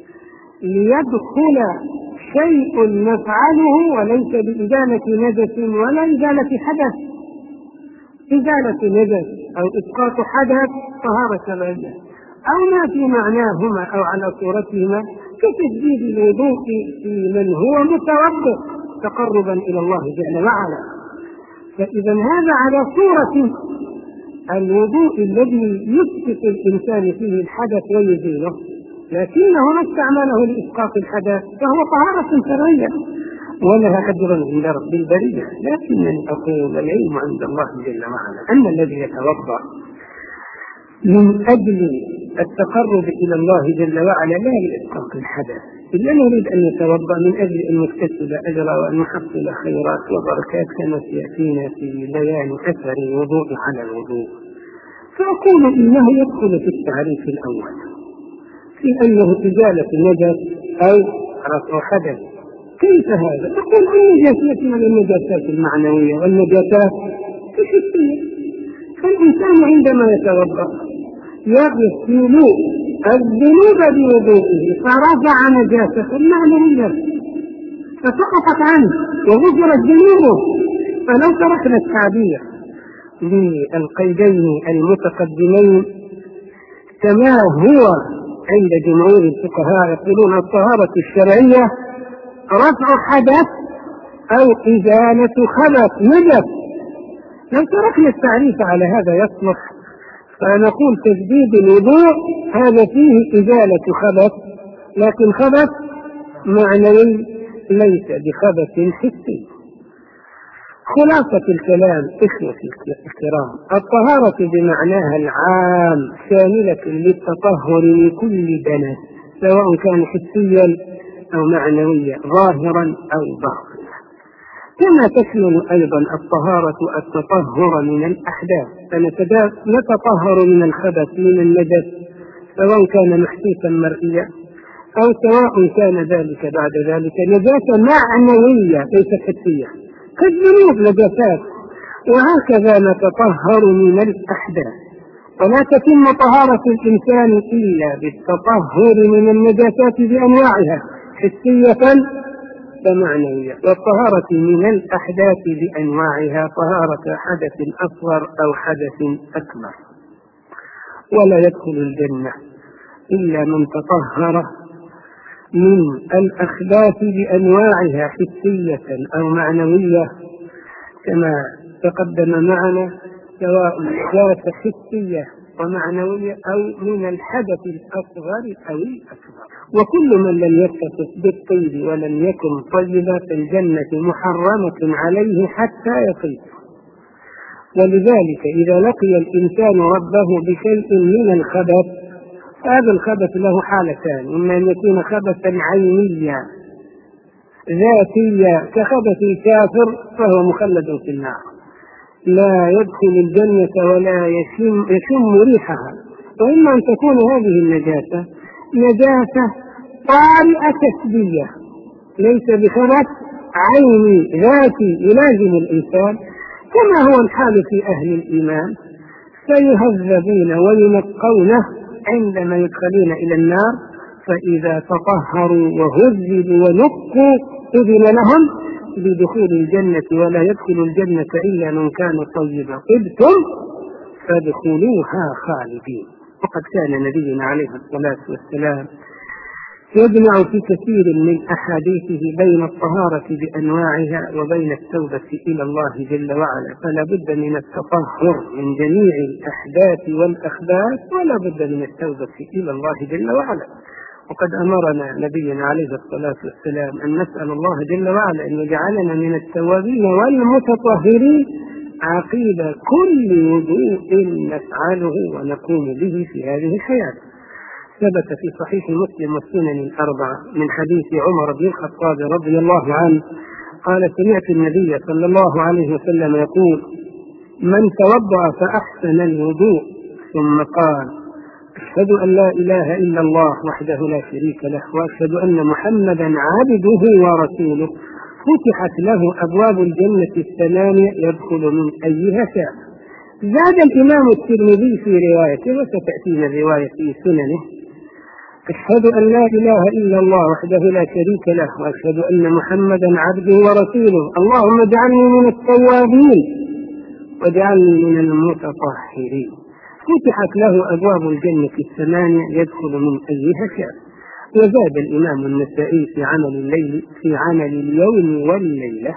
ليدخل شيء نفعله وليس بإزالة نجس ولا إزالة حدث. إزالة نجس أو إسقاط حدث طهارة شرعية، أو ما في معناهما أو على صورتهما كتجديد الوضوء في من هو متوضئ تقربا إلى الله جل وعلا. فإذا هذا على صورة الوضوء الذي يسقط الإنسان فيه الحدث ويزيله، لكنه ما استعمله لإسقاط الحدث فهو طهارة شرعية ولها أجر عند رب البرية. لكنني أقول العلم عند الله جل وعلا أن الذي يتوضأ من أجل التقرب إلى الله جل وعلا لا لإسقاط الحدث، إلا يريد أن يتوضأ من أجل أن يكتسب أجرا وأن يحصل خيرات وبركات كما سيأتينا في بيان أثر الوضوء على الوضوء. فأقول إنه يدخل في التعريف الأول في أنه إزالة نجس أو رفع حدث. كيف هذا؟ تقول النجاسات من النجاسات المعنوية والنجاسات الحسية. فالإنسان عندما يتوضأ يغسل الذنوب بوضوئه فرفع نجاسة المعنوية فسقطت عنه وغفرت ذنوبه. فلو تركنا التعبير بالقيدين المتقدمين كما هو عند جمهور الفقهاء يقولون الطهارة الشرعية رفع حدث أو إزالة خبث نجس، لو تركنا التعريف على هذا يصلح. فنقول تجديد الوضوء هذا فيه إزالة خبث، لكن خبث معنوي ليس بخبث حسي. خلاصة الكلام إخوتي الكرام، الطهارة بمعناها العام شاملة للتطهر من كل دنس سواء كان حسيا أو معنويا ظاهرا أو باطنا، كما تشمل أيضا الطهارة التطهر من الأحداث، فنتطهر من الخبث من النجس سواء كان محسوسا مرئيا أو سواء كان ذلك بعد ذلك نجاسة معنوية ليست حسية كالذنوب نجاسات. وهكذا نتطهر من الأحداث ولا تتم طهارة الإنسان إلا بالتطهر من النجاسات بأنواعها حسية ومعنوية، والطهارة من الأحداث بأنواعها طهارة حدث أصغر أو حدث أكبر. ولا يدخل الجنة إلا من تطهر من الأحداث بأنواعها حسية أو معنوية كما تقدم معنا، سواء نجاسة حسية ومعنوية أو من الحدث الأصغر أو الأكبر. وكل من لم يتصف بالطيب ولم يكن طيبا فالجنة محرمة عليه حتى يطيب. ولذلك إذا لقي الإنسان ربه بشيء من الخبث، هذا الخبث له حالتان: إما أن يكون خبثا عينيا ذاتيا كخبث الكافر فهو مخلد في النار لا يدخل الجنة ولا يشم, يشم ريحها، وإما أن تكون هذه النجاسة نجاسة طارئة كسبية ليس بخبث عيني ذاتي يلازم الإنسان، كما هو الحال في أهل الإيمان، فيهذبون وينقون عندما يدخلون إلى النار، فإذا تطهروا وهذبوا ونقوا إذن لهم بدخول الجنة، ولا يدخل الجنة إلا من كان طيبا، طبتم فادخلوها خالدين. وقد كان نبينا عليه الصلاة والسلام يجمع في كثير من أحاديثه بين الطهارة بأنواعها وبين التوبة إلى الله جل وعلا، فلا بد من التطهر من جميع الأحداث والأخباث ولا بد من التوبة إلى الله جل وعلا. وقد أمرنا نبينا عليه الصلاة والسلام أن نسأل الله جل وعلا أن يجعلنا من التوابين والمتطهرين عقيب كل وضوء نفعله ونقوم به في هذه الحياة. ثبت في صحيح مسلم والسنن الأربعة من حديث عمر بن الخطاب رضي الله عنه قال: سمعت النبي صلى الله عليه وسلم يقول: من توضأ فأحسن الوضوء ثم قال: أشهد أن لا إله إلا الله وحده لا شريك له وأشهد أن محمدا عبده ورسوله، فتحت له أبواب الجنة الثمانية يدخل من أيها شاء. زاد الإمام الترمذي في روايته وستأتينا الرواية في سننه: أشهد أن لا إله إلا الله وحده لا شريك له وأشهد أن محمدا عبده ورسوله، اللهم اجعلني من التوابين واجعلني من المتطهرين. فتحت له أبواب الجنة الثمانية يدخل من أيها شاء. وزاد الإمام النسائي في عمل الليل في عمل اليوم والليلة.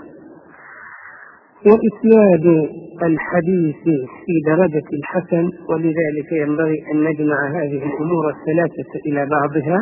وإسناد الحديث في درجة الحسن، ولذلك ينبغي أن نجمع هذه الأمور الثلاثة إلى بعضها.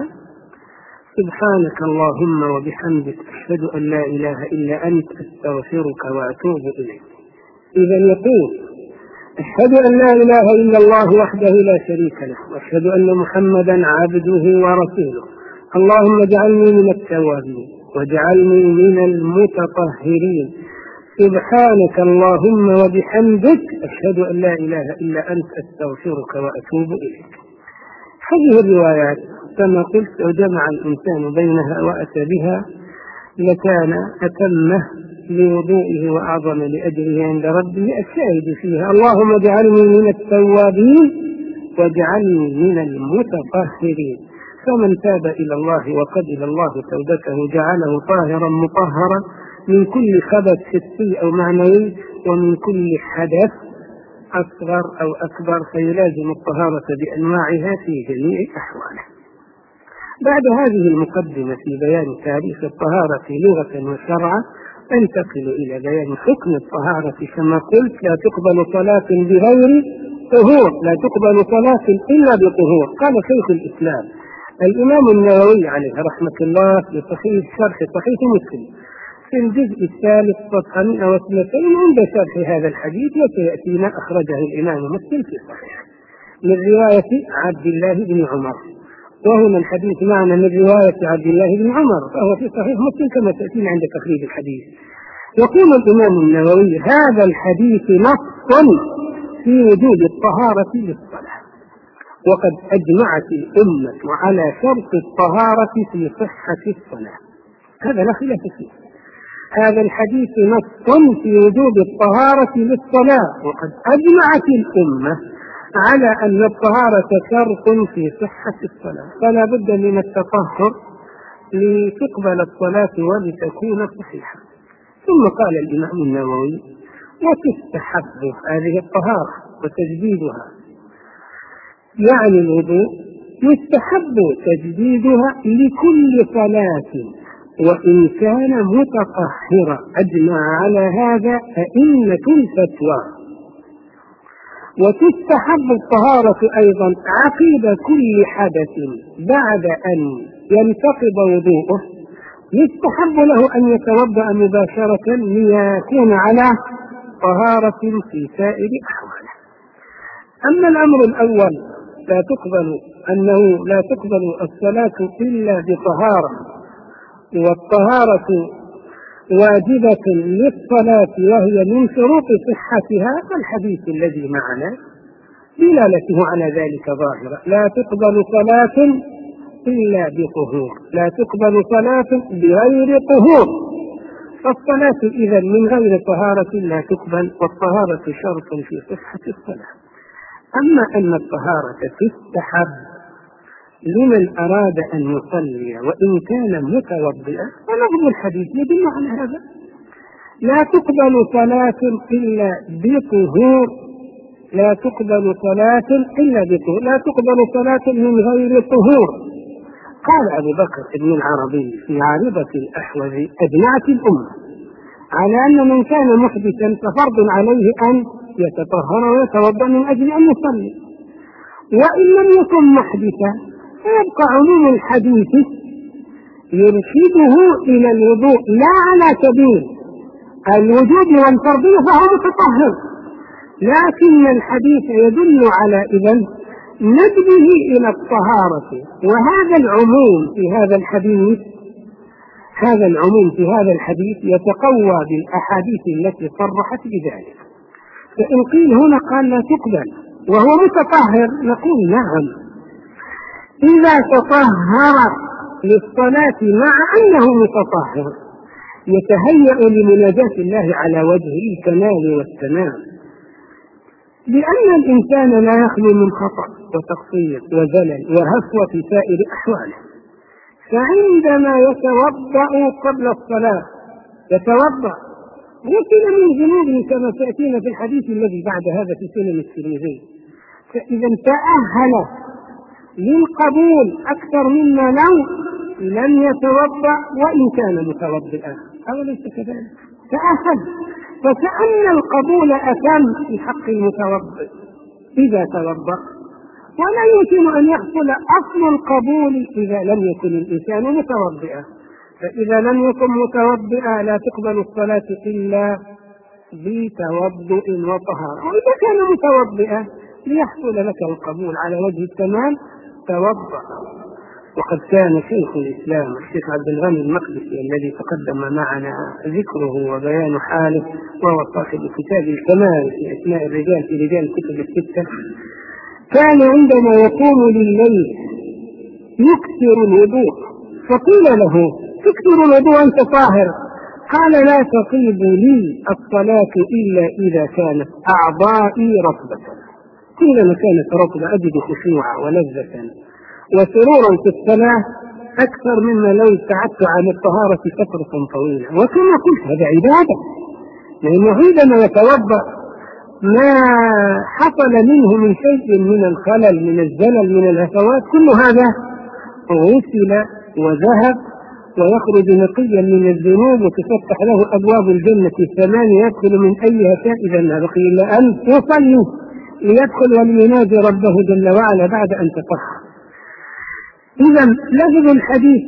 سبحانك اللهم وبحمدك أشهد أن لا إله إلا أنت أستغفرك وأتوب إليك. إذا يقول: أشهد أن لا إله إلا الله وحده لا شريك له وأشهد أن محمدا عبده ورسوله، اللهم اجعلني من التوابين واجعلني من المتطهرين، سبحانك اللهم وبحمدك أشهد أن لا إله إلا أنت أستغفرك وأتوب إليك. هذه الروايات كما قلت لو جمع الإنسان بينها وأتى بها لكان أتمه لوضوئه وأعظم لأجره عند ربه. الشاهد فيها: اللهم اجعلني من التوابين واجعلني من المتطهرين. فمن تاب إلى الله وقبل الله توبته جعله طاهرا مطهرا من كل خبث حسي أو معنوي ومن كل حدث أصغر أو أكبر، فيلازم الطهارة بأنواعها في جميع أحواله. بعد هذه المقدمة في بيان تعريف الطهارة لغة وشرعا انتقل إلى بيان حكم الطهارة. كما قلت: لا تقبل صلاة بغير طهور، لا تقبل صلاة إلا بطهور. قال شيخ الإسلام الإمام النووي عليه رحمة الله في صحيح شرح صحيح مسلم في الجزء الثالث صفحة مئة واثنين عند شرح هذا الحديث، وسيأتينا أخرجه الإمام مسلم في صحيح من رواية عبد الله بن عمر، وهنا الحديث معنا من رواية عبد الله بن عمر، فهو في صحيح مسلم كما تأتينا عند تخريج الحديث. يقول الإمام النووي: هذا الحديث نص في وجوب الطهارة للصلاة، وقد أجمعت الأمة على شرط الطهارة في صحة الصلاة. هذا لا خلاف فيه. هذا الحديث نص في وجوب الطهارة للصلاة، وقد أجمعت الأمة على أن الطهارة شرط في صحة الصلاة، فلا بد من التطهر لتقبل الصلاة ولتكون صحيحة. ثم قال الإمام النووي: وتستحب هذه الطهارة وتجديدها، يعني الوضوء يستحب تجديدها لكل صلاة وإن كان متطهرا. أجمع على هذا أئمة الفتوى. وتستحب الطهارة أيضا عقب كل حدث بعد أن ينتقض وضوءه، يستحب له أن يتوضأ مباشرة ليكون على طهارة في سائر أحواله. أما الأمر الأول لا تقبل أنه لا تقبل الصلاة إلا بطهارة، والطهارة واجبة للصلاة وهي من شروط صحتها، فالحديث الذي معنا دلالته على ذلك ظاهرة: لا تقبل صلاة إلا بطهور، لا تقبل صلاة بغير طهور. فالصلاة إذن من غير طهارة لا تقبل، والطهارة شرط في صحة الصلاة. أما أن الطهارة تستحب لمن أراد أن يصلي وإن كان متوضئا، فلفظ الحديث يدل على هذا: لا تقبل صلاة إلا بطهور، لا تقبل صلاة إلا بطهور، لا تقبل صلاة من غير طهور. قال أبو بكر بن العربي في عارضة الأحوذ: أجمعت الأمة على أن من كان محدثا ففرض عليه أن يتطهر ويتوضأ من أجل أن يصلي، وإن لم يكن محدثا فيبقى عموم الحديث يرشده إلى الوضوء لا على سبيل الوجوب والفرضية فهو متطهر، لكن الحديث يدل على إذن ندبه إلى الطهارة. وهذا العموم في هذا الحديث هذا العموم في هذا الحديث يتقوى بالأحاديث التي صرحت بذلك. فإن قيل هنا قال لا تقبل وهو متطهر، نقول نعم، إذا تطهر للصلاة مع أنه متطهر يتهيأ لمناجاة الله على وجه الكمال والتمام، لأن الإنسان لا يخلو من خطأ وتقصير وزلل وهفوة في سائر أحواله. فعندما يتوضأ قبل الصلاة يتوضأ غسل من ذنوبه كما تأتينا في الحديث الذي بعد هذا في سنن الترمذي، فإذا تأهل للقبول أكثر مما لو لم يتوضأ وإن كان متوضئا، أوليس كذلك؟ تأهل، فكأن القبول أتم في حق المتوضئ إذا توضأ، ولا يمكن أن يحصل أصل القبول إذا لم يكن الإنسان متوضئا. فإذا لم يكن متوضئا لا تقبل الصلاة إلا بتوضؤ وطهارة، وإذا كان متوضئا ليحصل لك القبول على وجه التمام توضأ. وقد كان شيخ الإسلام الشيخ عبد الغني المقدسي الذي تقدم معنا ذكره وبيان حاله، وهو صاحب كتاب الكمال في أسماء الرجال في رجال الكتب الستة، كان عندما يقوم لليل يكثر الوضوء، فقيل له: تكثر الوضوء أنت طاهر؟ قال: لا تطيب لي الصلاة إلا إذا كانت أعضائي رطبة، كلما كانت رطبة أجد خشوعا ولذة وسرورا في الصلاة أكثر مما لو ابتعدت عن الطهارة فترة طويلة. وكما قلت هذا عبادة، لأنه عندما يتوضأ ما حصل منه من شيء من الخلل من الزلل من الهفوات كل هذا غسل وذهب ويخرج نقيا من الذنوب وتفتح له أبواب الجنة الثمانية يدخل من أيها شاء. إذا ما بقي إلا أن يصلي ليدخل وليناجي ربه جل وعلا بعد أن تطهر. إذا لفظ الحديث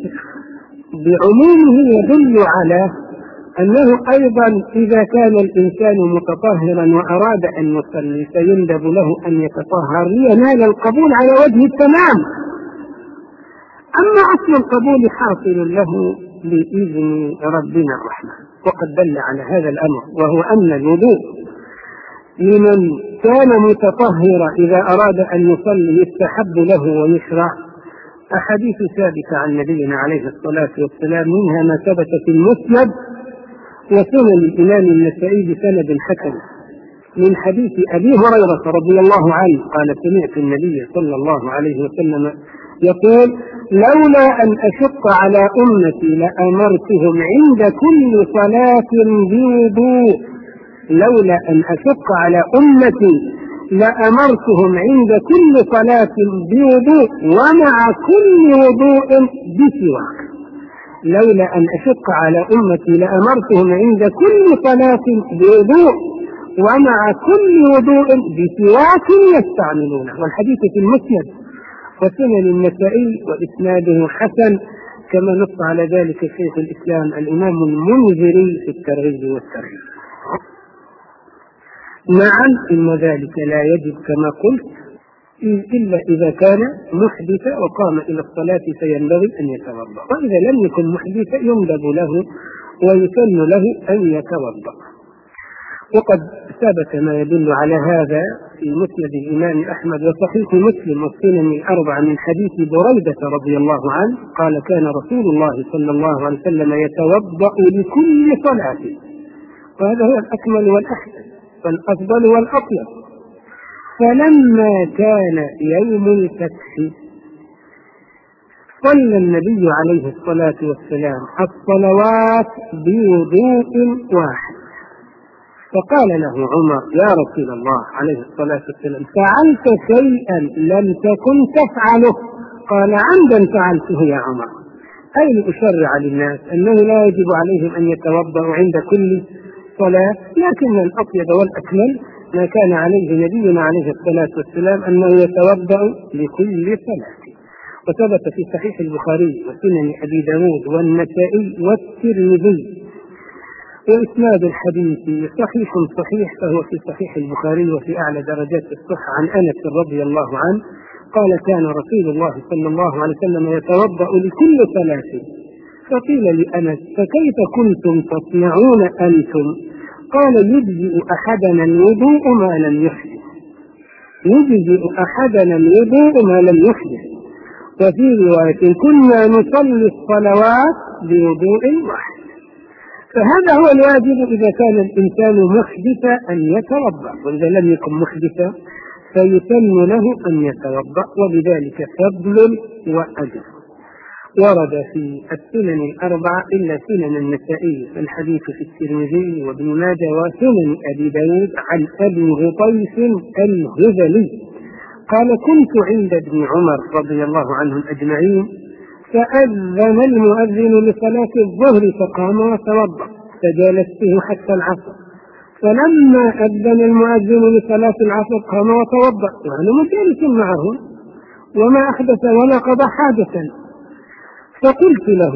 بعمومه يدل على أنه أيضا إذا كان الإنسان متطهرا وأراد أن يصلي فيندب له أن يتطهر لينال القبول على وجه التمام. أما أصل القبول حاصل له بإذن ربنا الرحمن، وقد دل على هذا الأمر، وهو أن الوضوء لمن كان متطهرا إذا أراد أن يصلي يستحب له ويشرع. أحاديث ثابتة عن نبينا عليه الصلاة والسلام، منها ما ثبت في المسند وسنن الإمام النسائي بسند حسن من حديث أبي هريرة رضي الله عنه قال سمعت النبي صلى الله عليه وسلم يقول لولا أن أشق على أمتي لأمرتهم عند كل صلاة بوضوء لولا أن أشق على أمتي لأمرتهم عند كل صلاة بوضوء ومع كل وضوء بسواك لولا أن أشق على أمتي لأمرتهم عند كل صلاة بوضوء ومع كل وضوء بسواك يستعملونه. والحديث في المسند وسنن النسائي وإسناده حسن كما نص على ذلك شيخ الإسلام الإمام المنذري في الترغيب والترهيب. نعم إن ذلك لا يجب كما قلت إلا إذا كان محدثا وقام إلى الصلاة فينبغي أن يتوضأ، وإذا لم يكن محدثا يندب له ويسن له أن يتوضأ. وقد ثبت ما يدل على هذا في مسند الإمام أحمد وصحيح مسلم والسنن الأربعة من حديث بريدة رضي الله عنه قال كان رسول الله صلى الله عليه وسلم يتوضأ لكل صلاة، وهذا هو الأكمل والأحسن والأفضل والأطيب. فلما كان يوم الفتح صلى النبي عليه الصلاة والسلام الصلوات بوضوء واحد، فقال له عمر يا رسول الله عليه الصلاة والسلام فعلت شيئا لم تكن تفعله؟ قال عمدا فعلته يا عمر، أي لأشرع للناس أنه لا يجب عليهم أن يتوضأوا عند كل صلاة، لكن الأطيب والأكمل ما كان عليه نبينا عليه الصلاة والسلام أنه يتوضأ لكل صلاة. وثبت في صحيح البخاري وسنن أبي داود والنسائي والترمذي وإسناد الحديث صحيح صحيح، فهو في صحيح البخاري وفي أعلى درجات الصحة عن أنس رضي الله عنه قال كان رسول الله صلى الله عليه وسلم يتوضأ لكل صلاة. فقيل لأنس فكيف كنتم تصنعون أنتم؟ قال يجزئ أحدنا الوضوء ما لم يحدث يجزئ أحدنا الوضوء ما لم يحدث وفي رواية كنا نصلي الصلوات بوضوء واحد. فهذا هو الواجب إذا كان الإنسان محدثا أن يتوضأ، وإذا لم يكن محدثا فيسن له أن يتوضأ، وبذلك فضل وأجر. ورد في السنن الأربعة إلا سنن النسائي الحديث في الترمذي وابن ماجه وسنن أبي داود عن أبي غطيس الهذلي قال كنت عند ابن عمر رضي الله عنهم أجمعين فأذن المؤذن لصلاة الظهر فقام وتوضأ فجالسته حتى العصر، فلما أذن المؤذن لصلاة العصر قام وتوضأ وأنا مجالس معه وما أحدث ولا قضى حاجة، فقلت له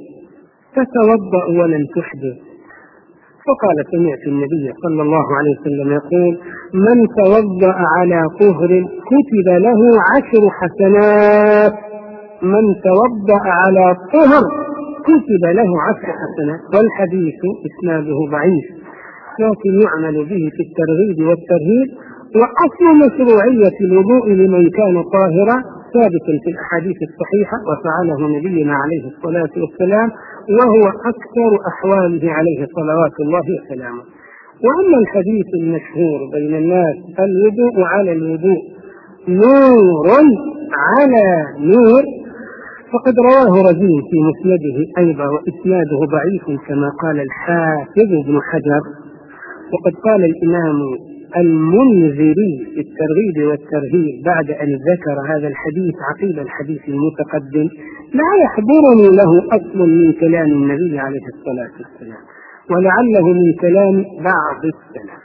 تتوضأ ولن تحدث؟ فقال سمعت النبي صلى الله عليه وسلم يقول من توضأ على طهر كتب له عشر حسنات من توضأ على طهر كتب له عشر حسنات. والحديث إسناده ضعيف لكن يعمل به في الترغيب والترهيب. وأصل مشروعية الوضوء لمن كان طاهرا ثابت في الأحاديث الصحيحة وفعله نبينا عليه الصلاة والسلام، وهو أكثر أحواله عليه صلوات الله وسلامه. وأما الحديث المشهور بين الناس الوضوء على الوضوء نور على نور فقد رواه رزين في مسنده أيضا وإسناده ضعيف كما قال الحافظ ابن حجر. وقد قال الإمام المنذري في الترغيب والترهيب بعد أن ذكر هذا الحديث عقيب الحديث المتقدم لا يحضرني له أصل من كلام النبي عليه الصلاة والسلام ولعله من كلام بعض السلف.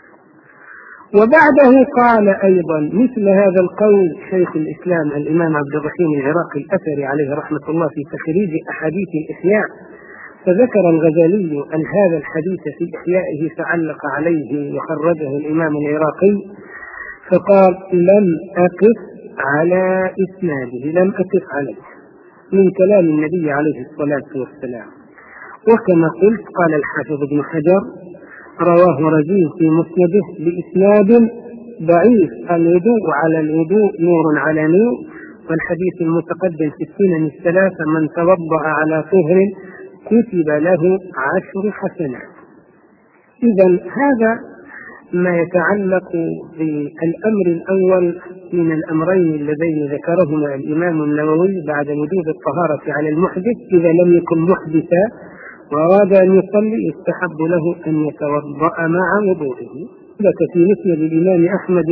وبعده قال أيضا مثل هذا القول شيخ الإسلام الإمام عبد الرحيم العراقي الأثري عليه رحمة الله في تخريج أحاديث الإحياء، فذكر الغزالي أن هذا الحديث في إحيائه فعلق عليه وخرجه الإمام العراقي فقال لم أقف على إسناده لم أقف عليه من كلام النبي عليه الصلاة والسلام. وكما قلت قال الحافظ ابن حجر رواه رزين في مسنده بإسناد ضعيف الوضوء على الوضوء نور على نور، والحديث المتقدم في السنن الثلاثة من توضأ على طهر كتب له عشر حسنات. إذا هذا ما يتعلق بالأمر الأول من الأمرين اللذين ذكرهما الإمام النووي بعد وجوب الطهارة على المحدث إذا لم يكن محدثا وأراد أن يصلي يستحب له أن يتوضأ مع وضوءه. ثبت في مسند الإمام أحمد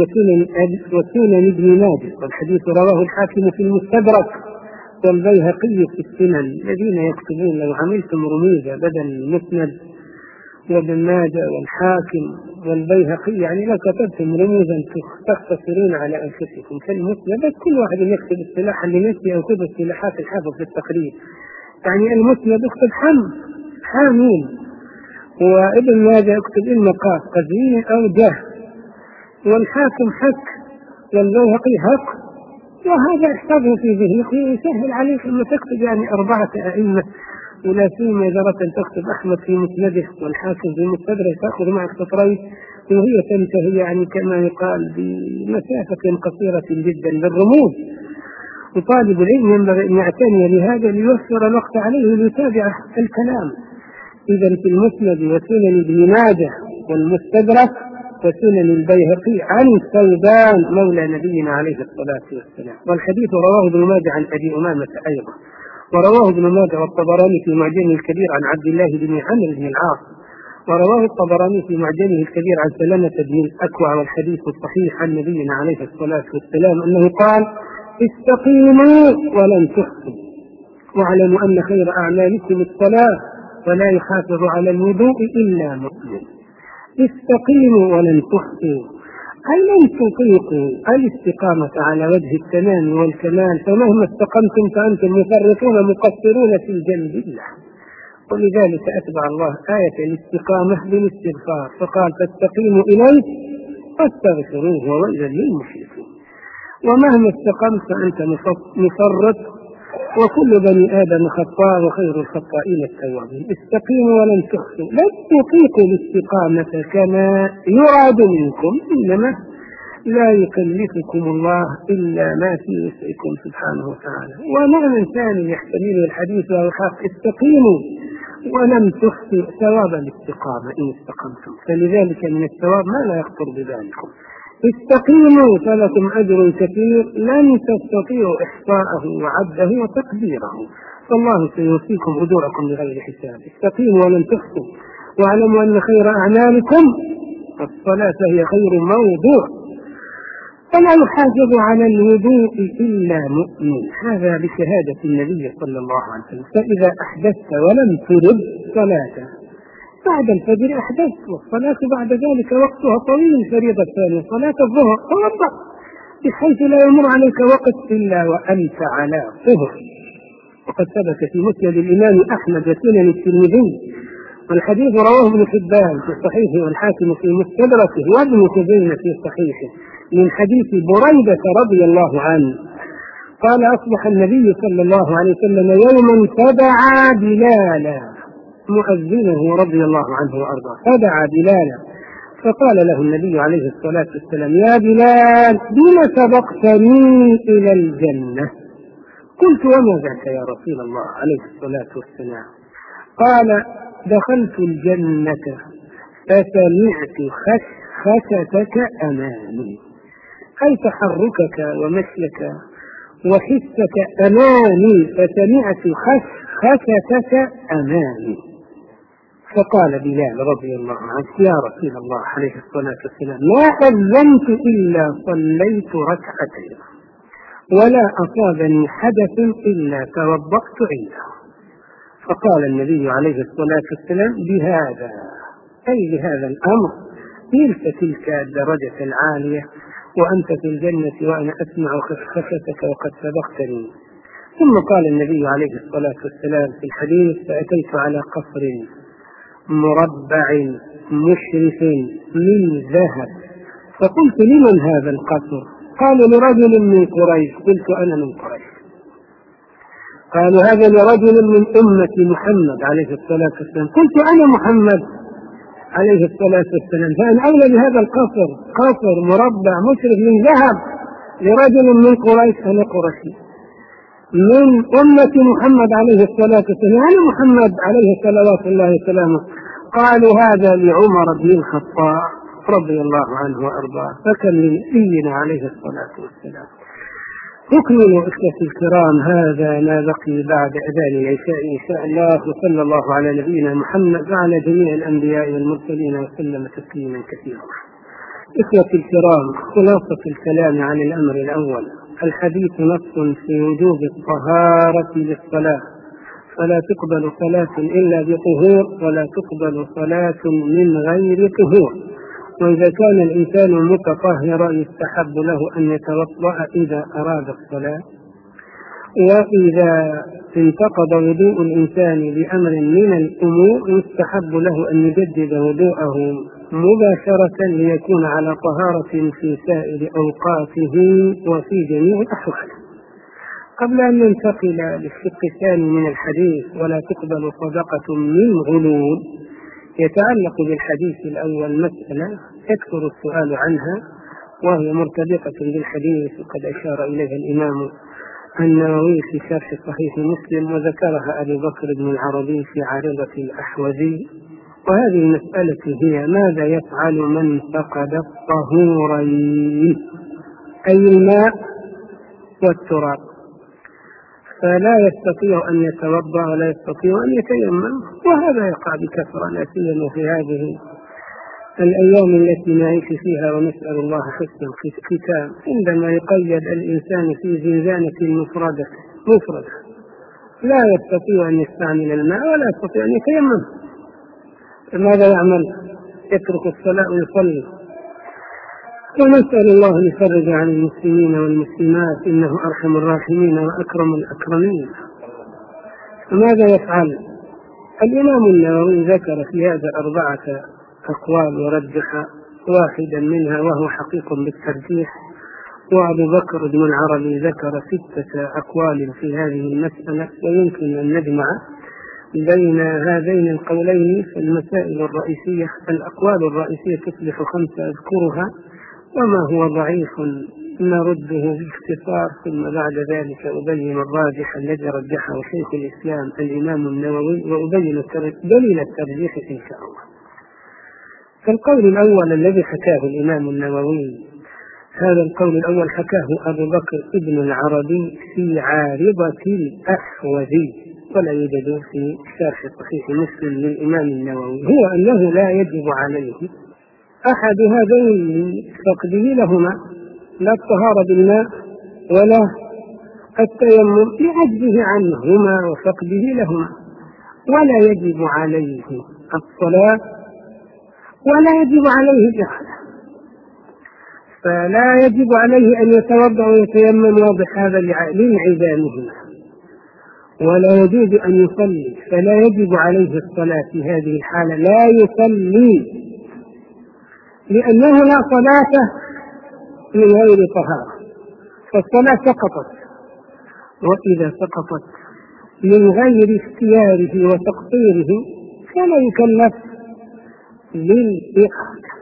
وسنن ابن ماجه، والحديث رواه الحاكم في المستدرك والبيهقي في السنن. الذين يكتبون لو عملتم رموزا بدل المسند وابن ماجه والحاكم والبيهقي، يعني لو كتبتم رموزا تختصرون على أنفسكم كالمسند، بس كل واحد يكتب اصطلاحا لنفسه أو كتب اصطلاحات الحافظ في التقريب. يعني المسند اكتب حم حامين، وابن ماجه اكتب إما قاف قزين أو جه، والحاكم حك، والبيهقي حق، وهذا احفظه في ذهنك ويسهل عليك أن تكتب يعني أربعة أئمة، ولا سيما إذا أردت أن تكتب أحمد في مسنده والحاكم في مستدركه تأخذ معك سطرين وهي تنتهي يعني كما يقال بمسافة قصيرة جدا بالرموز. وطالب العلم ينبغي أن يعتني بهذا ليوفر الوقت عليه ليتابع الكلام. إذا في المسند وسنن ابن ماجه والمستدرك وسنن البيهقي عن ثوبان مولى نبينا عليه الصلاة والسلام. والحديث رواه ابن ماجه عن أبي أمامة أيضا، ورواه ابن ماجه والطبراني في معجمه الكبير عن عبد الله بن عمرو بن العاص، ورواه الطبراني في معجمه الكبير عن سلمة بن الأكوع. والحديث الصحيح عن نبينا عليه الصلاة والسلام أنه قال: استقيموا ولن تخطئوا، واعلموا أن خير أعمالكم الصلاة ولا يحافظ على الوضوء إلا مؤمن. استقيموا ولن تخطئوا أي لن تطيقوا الاستقامة على وجه التمام والكمال، فمهما استقمتم فأنتم مفرطون مقصرون في جنب الله. ولذلك أتبع الله آية الاستقامة بالاستغفار فقال: فاستقيموا إليه واستغفروه وويل للمشركين. ومهما استقمت فأنت مفرط، وكل بني آدم خطاء وخير الخطائين التوابين. استقيموا ولن تخطئوا، لن تطيقوا الاستقامة كما يراد منكم، إنما لا يكلفكم الله إلا ما في وسعكم سبحانه وتعالى. ومعنى ثاني يحتمل الحديث وهو حق: استقيموا ولن تخطئوا ثواب الاستقامة إن استقمتم، فلذلك من الثواب ما لا يخطر بذلكم. استقيموا فلكم أجر كثير لن تستطيعوا إحصاءه وعده وتقديره، فالله سيوفيكم أجوركم بغير حساب. استقيموا ولن تخطئوا، واعلموا أن خير أعمالكم الصلاة هي خير موضوع، فلا يحافظ على الوضوء إلا مؤمن. هذا بشهادة النبي صلى الله عليه وسلم. فإذا أحدثت ولم ترد صلاة بعد الفجر أحدثت، والصلاة بعد ذلك وقتها طويل، فريضة الثانية صلاة الظهر توضأ بحيث لا يمر عليك وقت إلا وأنت على طهر. وقد ثبت في مسند الإمام أحمد وسنن الترمذي، والحديث رواه ابن حبان في صحيحه والحاكم في مستدركه وابن خزيمة في صحيحه من حديث بريدة رضي الله عنه قال: أصبح النبي صلى الله عليه وسلم يوما فدعا بلالا مؤذنه رضي الله عنه وأرضاه، فدعا بلالا فقال له النبي عليه الصلاة والسلام: يا بلال بما سبقتني إلى الجنة؟ قلت: وما ذاك يا رسول الله عليه الصلاة والسلام؟ قال: دخلت الجنة فسمعت خشخشتك أمامي، أي تحركك ومشيك وحسك أمامي، فسمعت خشخشتك أمامي. فقال بلال رضي الله عنه: يا رسول الله عليه الصلاة والسلام ما أذنت إلا صليت ركعتين ولا أصابني حدث إلا توضأت عنده. فقال النبي عليه الصلاة والسلام: بهذا أي بهذا الأمر نلت تلك الدرجة العالية وأنت في الجنة وأنا أسمع خشخشتك وقد سبقتني. ثم قال النبي عليه الصلاة والسلام في الحديث: فأتيت على قصر مربع مشرف من ذهب، فقلت: لمن هذا القصر؟ قالوا: لرجل من قريش. قلت: أنا من قريش. قالوا: هذا لرجل من أمة محمد عليه الصلاة والسلام. قلت: أنا محمد عليه الصلاة والسلام، فأنا أولى بهذا القصر، قصر مربع مشرف من ذهب لرجل من قريش، أنا قرشي من أمة محمد عليه الصلاة والسلام، أنا محمد عليه صلوات الله وسلامه. قالوا: هذا لعمر بن الخطاب. رضي الله عنه وأرضاه، فكم من نبينا عليه الصلاة والسلام. أكمل إخوتي الكرام هذا ما بقي بعد أذان العشاء إن شاء الله، وصلى الله على نبينا محمد وعلى جميع الأنبياء والمرسلين وسلم تسليما كثيرا. إخوتي الكرام، خلاصة الكلام عن الأمر الأول: الحديث نص في وجوب الطهارة للصلاة، فلا تقبل صلاة إلا بطهور، ولا تقبل صلاة من غير طهور. وإذا كان الإنسان متطهرا يستحب له أن يتوضأ إذا أراد الصلاة، وإذا انتقض وضوء الإنسان بأمر من الأمور يستحب له أن يجدد وضوءه مباشرة ليكون على طهارة في سائر أوقاته وفي جميع أحواله. قبل أن ننتقل للشق الثاني من الحديث: ولا تقبل صدقة من غلول، يتعلق بالحديث الأول مسألة يكثر السؤال عنها وهي مرتبطة بالحديث، وقد أشار إليها الإمام النووي في شرح صحيح مسلم، وذكرها أبو بكر بن العربي في عارضة الأحوذي. وهذه المسألة هي: ماذا يفعل من فقد الطهورين، أي الماء والتراب، فلا يستطيع أن يتوضأ ولا يستطيع أن يتيمم؟ وهذا يقع بكثرة، لا سيما في هذه الأيام التي نعيش فيها ونسأل الله حسن الختام، عندما يقيد الإنسان في زنزانة مفردة مفردة لا يستطيع أن يستعمل الماء ولا يستطيع أن يتيمم، ماذا يعمل؟ يترك الصلاة ويصلي. ونسأل الله أن يفرج عن المسلمين والمسلمات، إنه أرحم الراحمين وأكرم الأكرمين. فماذا يفعل؟ الإمام النووي ذكر في هذا أربعة أقوال ورجح واحدا منها وهو حقيق بالترجيح، وأبو بكر بن العربي ذكر ستة أقوال في هذه المسألة، ويمكن أن نجمع بين هذين القولين في المسائل الرئيسية. الأقوال الرئيسية تصبح خمسة أذكرها، وما هو ضعيف نرده باختصار، ثم بعد ذلك أبين الراجح الذي رجحه شيخ الإسلام الإمام النووي، وأبين دليل الترجيح إن شاء الله. فالقول الأول الذي حكاه الإمام النووي، هذا القول الأول حكاه أبو بكر ابن العربي في عارضة الأحوذي، ولا يوجد في شرح صحيح مسلم للإمام النووي، هو أنه لا يجب عليه أحد هذين فقده لهما، لا الطهارة بالماء ولا التيمم لعجزه عنهما وفقده لهما، ولا يجب عليه الصلاة ولا يجب عليه الإحداث، فلا يجب عليه أن يتوضأ ويتيمم، واضح هذا لانعدامهما، ولا يجوز أن يصلي، فلا يجب عليه الصلاة في هذه الحالة، لا يصلي لأنه لا صلاة من غير طهارة، فالصلاة سقطت، وإذا سقطت من غير اختياره وتقصيره فلا يكلف بالإعادة،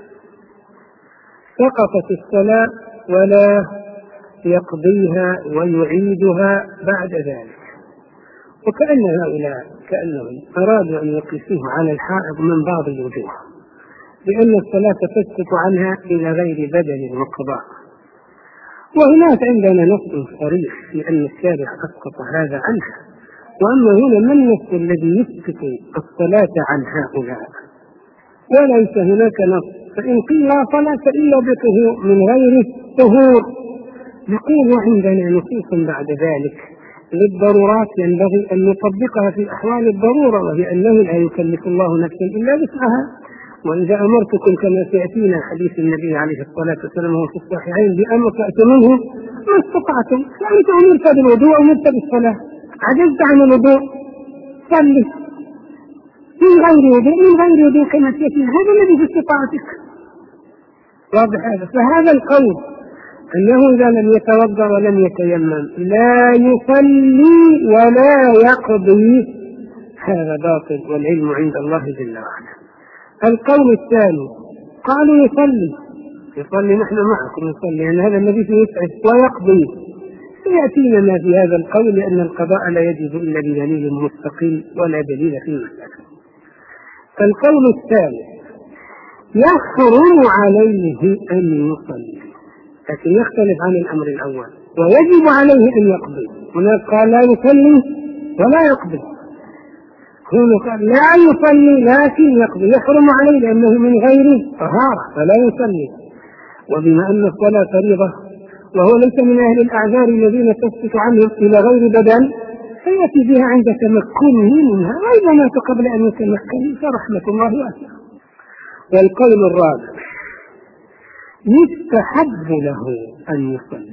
سقطت الصلاة ولا يقضيها ويعيدها بعد ذلك. وكأن هؤلاء كأنهم أرادوا أن يقيسوه على الحائض من بعض الوجوه، لأن الصلاة تسقط عنها إلى غير بدل وقضاء. وهناك عندنا نص صريح في أن الشارع أسقط هذا عنها، وأما هنا ما النص الذي يسقط الصلاة عن هؤلاء؟ وليس هناك نص. فإن قيل لا صلاة إلا بطهور من غير طهور، نقول وعندنا نصوص بعد ذلك للضرورات ينبغي أن نطبقها في أحوال الضرورة، وهي أنه لا يكلف الله نفسا إلا وسعها. وإذا أمرتكم كما سيأتينا حديث النبي عليه الصلاة والسلام في الصحيحين بأمر فأتموه ما استطعتم، فأنت أمرت بالوضوء أمرت بالصلاة، عجزت عن الوضوء صلي من غير وضوء من غير وضوء كما سيأتينا، هذا الذي في استطاعتك، واضح هذا. فهذا القول أنه إذا لم يتوضأ ولم يتيمم لا يصلي ولا يقضي، هذا باطل والعلم عند الله جل وعلا. القول الثاني قالوا يصلي يصلي نحن معكم نصلي، لأن يعني هذا الذي فيه يسعد ويقضي، سيأتينا ما في هذا القول، لأن القضاء لا يجب إلا بدليل مستقيم ولا دليل في المسألة. القول الثالث يحرم عليه أن يصلي، لكن يختلف عن الأمر الأول، ويجب عليه أن يقضي. هناك قال لا يصلي ولا يقضي، هنا قال لا يصلي لكن يقضي، يحرم عليه لأنه من غير طهارة فلا يصلي. وبما أن الصلاة فريضة وهو ليس من أهل الأعذار الذين تسقط عنهم إلى غير بدل فيأتي بها عند تمكنه منها، وإذا مات قبل أن يتمكن فرحمة الله واسعة. والقول الرابع يستحب له أن يصلي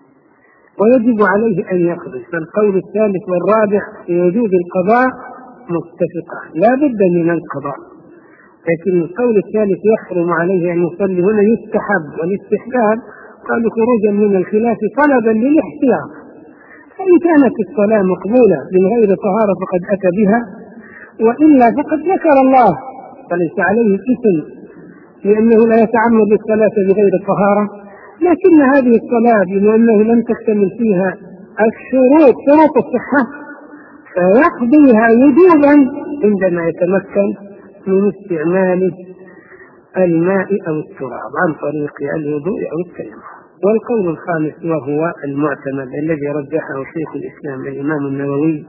ويجب عليه أن يقضي. فالقول الثالث والرابع في وجوب القضاء متفقة لا بد من القضاء، لكن القول الثالث يحرم عليه أن يصلي هنا يستحب، والاستحباب قالوا خروجا من الخلاف طلبا للاحتياط، فإن كانت الصلاة مقبولة من غير طهارة فقد أتى بها، وإلا فقد ذكر الله فليس عليه إثم لأنه لا يتعمد الصلاة بغير طهارة. لكن هذه الصلاة بما أنه لم تكتمل فيها الشروط شروط الصحة فيقضيها وجوبا عندما يتمكن من استعمال الماء أو التراب عن طريق الوضوء أو التيمم. والقول الخامس وهو المعتمد الذي رجحه شيخ الإسلام الإمام النووي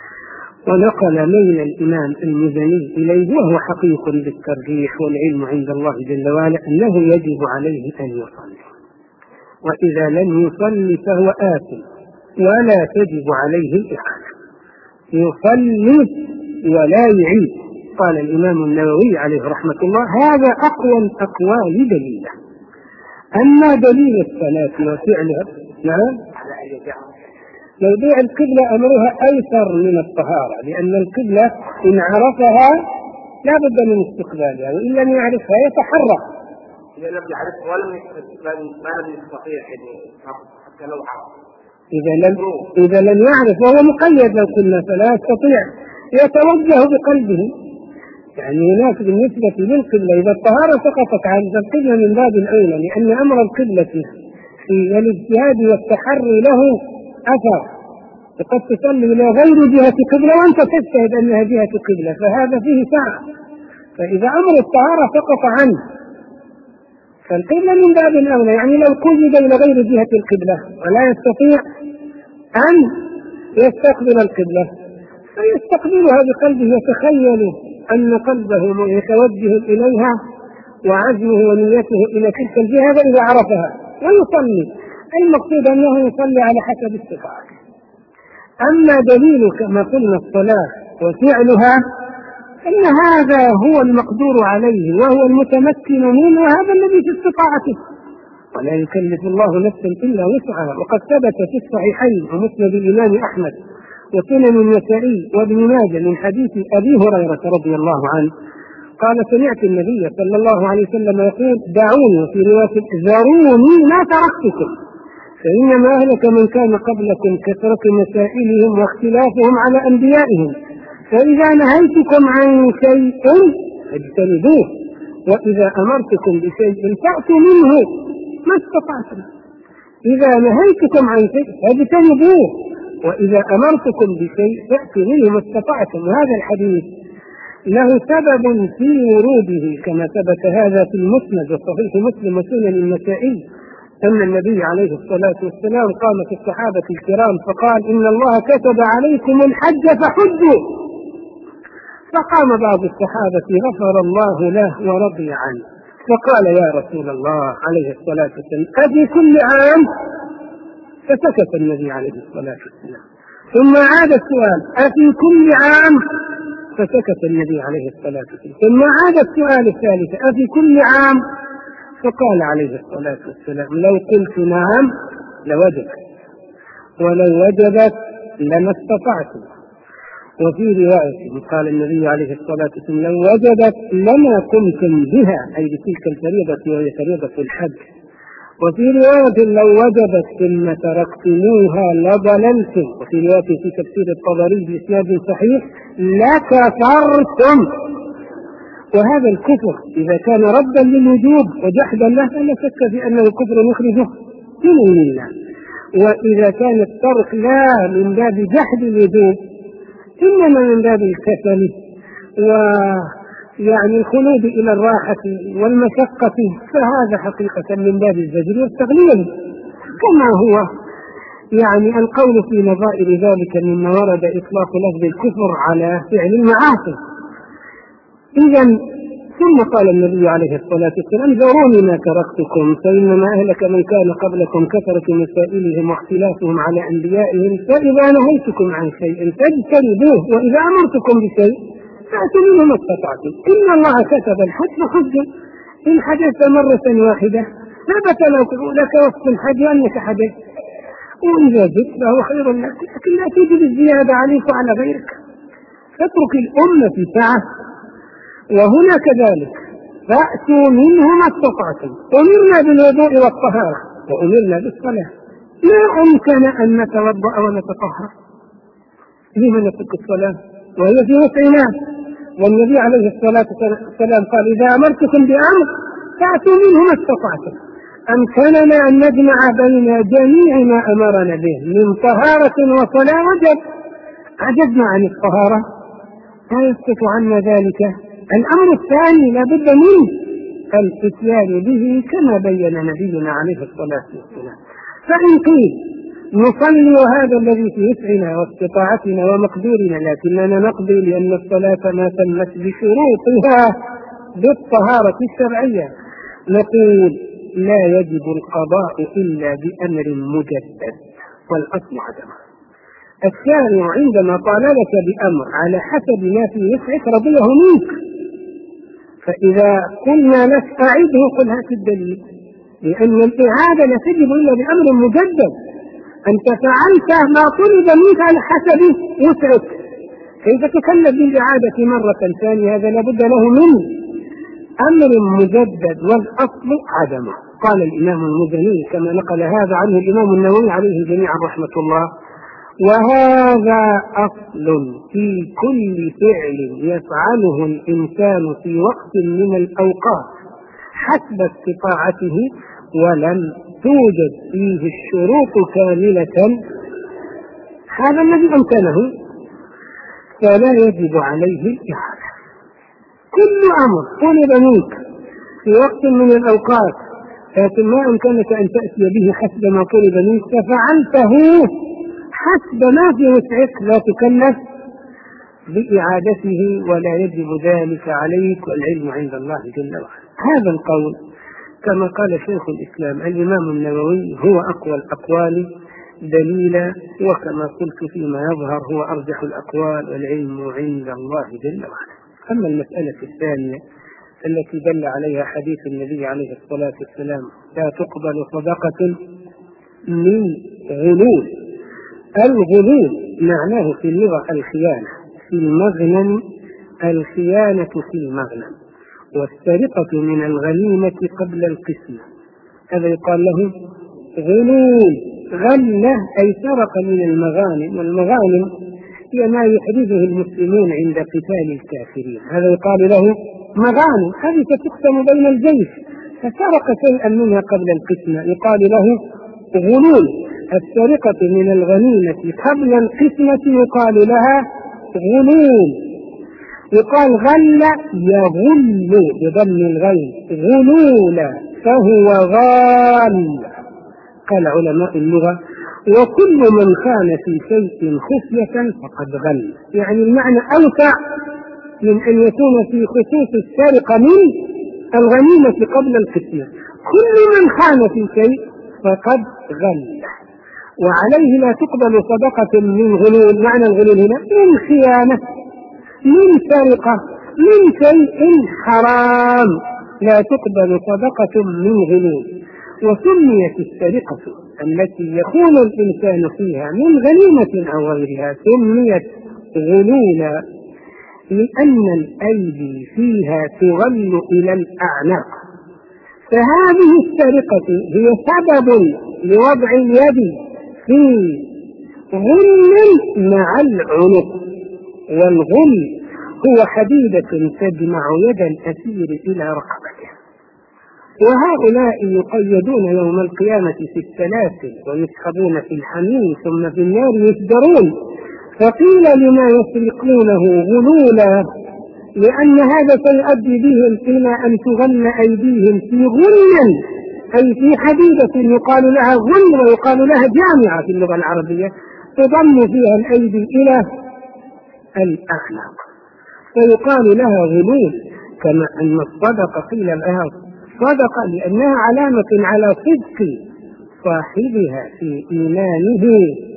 ونقل ميل الإمام المزني إليه، وهو حقيق بالترجيح والعلم عند الله جل وعلا أنه يجب عليه أن يصلي، وإذا لم يصلي فهو آثم ولا تجب عليه الإعادة، يصلي ولا يعيد. قال الإمام النووي عليه رحمة الله هذا أقوى الأقوال دليلا. أما دليل الصلاة وفعلها نعم لو بيع القبلة أمرها أيسر من الطهارة، لأن القبلة إن عرفها لا بد من استقبالها، وإن لم يعرفها يتحرك. إذا لم يعرفها ولم ما لم يستطيع حتى لو عرف. إذا لم إذا لم يعرف وهو مقيد لو كنا فلا يستطيع يتوجه بقلبه. يعني هناك بالنسبة للقبلة إذا الطهارة سقطت عن القبلة من باب الأولى، لأن أمر القبلة في الاجتهاد والتحري له أثر، وقد تصلي إلى غير جهة قبلة وأنت تجتهد أنها جهة قبلة فهذا فيه سعة. فإذا أمر الطهارة سقط عنه فالقبلة من باب الأولى، يعني لو قيد إلى غير جهة القبلة ولا يستطيع أن يستقبل القبلة فيستقبلها بقلبه يتخيل أن قلبه يتوجه إليها وعزمه ونيته إلى تلك الجهة إذا عرفها ويصلي. المقصود أنه يصلي على حسب استطاعته. أما دليل كما قلنا الصلاة وفعلها أن هذا هو المقدور عليه وهو المتمكن منه وهذا الذي في استطاعته، ولا يكلف الله نفسا إلا وسعها. وقد ثبت في الصحيحين ومسند الإمام أحمد وسنن النسائي وابن ماجه من حديث أبي هريرة رضي الله عنه قال سمعت النبي صلى الله عليه وسلم يقول دعوني، وفي رواية ذروني ما تركتكم، فإنما أهلك من كان قبلكم كثرة مسائلهم واختلافهم على أنبيائهم، فإذا نهيتكم عن شيء فاجتنبوه، وإذا أمرتكم بشيء فأتوا منه ما استطعتم. إذا نهيتكم عن شيء فاجتنبوه، وإذا أمرتكم بشيء فأتوا منه ما استطعتم. وهذا الحديث له سبب في وروده كما ثبت هذا في المسند وصحيح مسلم وسنن النسائي أن النبي عليه الصلاة والسلام قام في الصحابة الكرام فقال إن الله كتب عليكم الحج فحجوا، فقام بعض الصحابة غفر الله له ورضي عنه فقال يا رسول الله عليه الصلاة والسلام أفي كل عام؟ فسكت النبي عليه الصلاة والسلام، ثم عاد السؤال أفي كل عام؟ فسكت النبي عليه الصلاة والسلام، ثم عاد السؤال الثالث أفي كل عام؟ فقال عليه الصلاة والسلام لو قلت نعم لوجبت، ولو وجبت لما استطعت. وفي رواية قال النبي عليه الصلاة والسلام لو وجبت لما قمتم بها، أي بتلك الفريضة وهي فريضة الحج. وفي رواية لو وجبت ثم تركتموها لضللتم. وفي رواية في تفسير الطبري بإسناد صحيح لكفرتم. وهذا الكفر إذا كان ردا للوجوب وجحدا له فلا شك في أنه كفر يخرجه من الملة، وإذا كان الترك لا من باب جحد الوجوب إنما من باب الكسل يعني الخلود إلى الراحة والمشقة، فهذا حقيقة من باب الزجر والتغليظ، كما هو يعني القول في نظائر ذلك مما ورد إطلاق لفظ الكفر على فعل المعاصي. إذن ثم قال النبي عليه الصلاة والسلام: ذروني ما تركتكم فإنما أهلك من كان قبلكم كثرة مسائلهم واختلافهم على أنبيائهم، فإذا نهيتكم عن شيء فاجتنبوه وإذا أمرتكم بشيء فأتوا منه ما استطعتم، إن الله كتب الحج حجة، إن حدثت مرة واحدة ثبت لك وقت الحج أنك حدثت، وإذا جئت فهو خير لك، لكن لا تجد الزيادة عليك وعلى غيرك، فاترك الأمة في سعة. وهنا كذلك: فأتوا منه ما استطعتم، أمرنا بالوضوء والطهارة وأمرنا بالصلاة، لا أمكن أن نتوضأ ونتطهر، لما نترك الصلاة وهي في وسعنا؟ والنبي عليه الصلاة والسلام قال: إذا أمرتكم بأمر فأتوا منه ما استطعتم. أمكننا أن نجمع بين جميع ما أمرنا به من طهارة وصلاة وجب، عجزنا عن الطهارة لا يسقط عنا ذلك. الأمر الثاني لا بد منه الاتيان به كما بين نبينا عليه الصلاة والسلام. فإن قيل نصلي وهذا الذي في وسعنا واستطاعتنا ومقدورنا، لكننا نقضي لأن الصلاة ما تمت بشروطها بالطهارة الشرعية، نقول: لا يجب القضاء إلا بأمر مجدد، والأصل عدمه. الشارع عندما طالبك بأمر على حسب ما في وسعك رضيه منك، فإذا قلنا لك أعده قل هات الدليل، لأن الإعادة لا تجب إلا بأمر مجدد. أنت فعلت ما طلب منك على حسب وسعك، كيف تكلف بالإعادة مرة ثانية؟ هذا لابد له من أمر مجدد، والأصل عدمه. قال الإمام المزني كما نقل هذا عنه الإمام النووي عليه جميعا رحمة الله: وهذا أصل في كل فعل يفعله الإنسان في وقت من الأوقات حسب استطاعته ولم توجد فيه الشروط كاملة، هذا الذي أمكنه فلا يجب عليه الإعادة. كل أمر طلب منك في وقت من الأوقات لكن ما أمكنك أن تأتي به حسب ما طلب منك ففعلته حسب ما في وسعك، لا تكلف بإعادته ولا يجب ذلك عليك، والعلم عند الله جل وعلا. هذا القول كما قال شيخ الإسلام الإمام النووي هو أقوى الأقوال دليلا، وكما قلت فيما يظهر هو أرجح الأقوال، والعلم عند الله جل وعلا. أما المسألة الثانية التي دل عليها حديث النبي عليه الصلاة والسلام: لا تقبل صدقة من غلول. الغلول معناه في اللغة الخيانة في المغنم، الخيانة في المغنم، والسرقة من الغنيمة قبل القسمة، هذا يقال له غلول. غلة أي سرق من المغانم، والمغانم هي ما يحرزه المسلمون عند قتال الكافرين، هذا يقال له مغانم، هذه تقسم بين الجيش، فسرق شيئا منها قبل القسمة يقال له غلول. السرقة من الغنيمة قبل القسمة يقال لها غلول. يقال غل يغل بضم الغين غلولا، فهو غال. قال علماء اللغة: وكل من خان في شيء خفية فقد غل، يعني المعنى أوسع من أن يكون في خصوص السرقة من الغنيمة قبل القسمة، كل من خان في شيء فقد غل. وعليه لا تقبل صدقة من غلول. معنى الغلول هنا من خيانة، من سرقة، من شيء حرام، لا تقبل صدقة من غلول. وسميت السرقة التي يخون الإنسان فيها من غنيمة أو غيرها سميت غلولا، لأن الأيدي فيها تغل إلى الأعناق، فهذه السرقة هي سبب لوضع اليد في غل مع العنق، والغل هو حديدة تجمع يد الأسير إلى رقبته. وهؤلاء يقيدون يوم القيامة في السلاسل ويسحبون في الحميم ثم في النار يسجرون. فقيل لما يسرقونه غلولا لأن هذا سيؤدي بهم إلى أن تغن أيديهم في غن، أي في حديدة يقال لها غن ويقال لها جامعة في اللغة العربية، تضم فيها الأيدي إلى الأعناق فيقال لها غلول. كما أن الصدقة قيل لها صدقة لأنها علامة على صدق صاحبها في إيمانه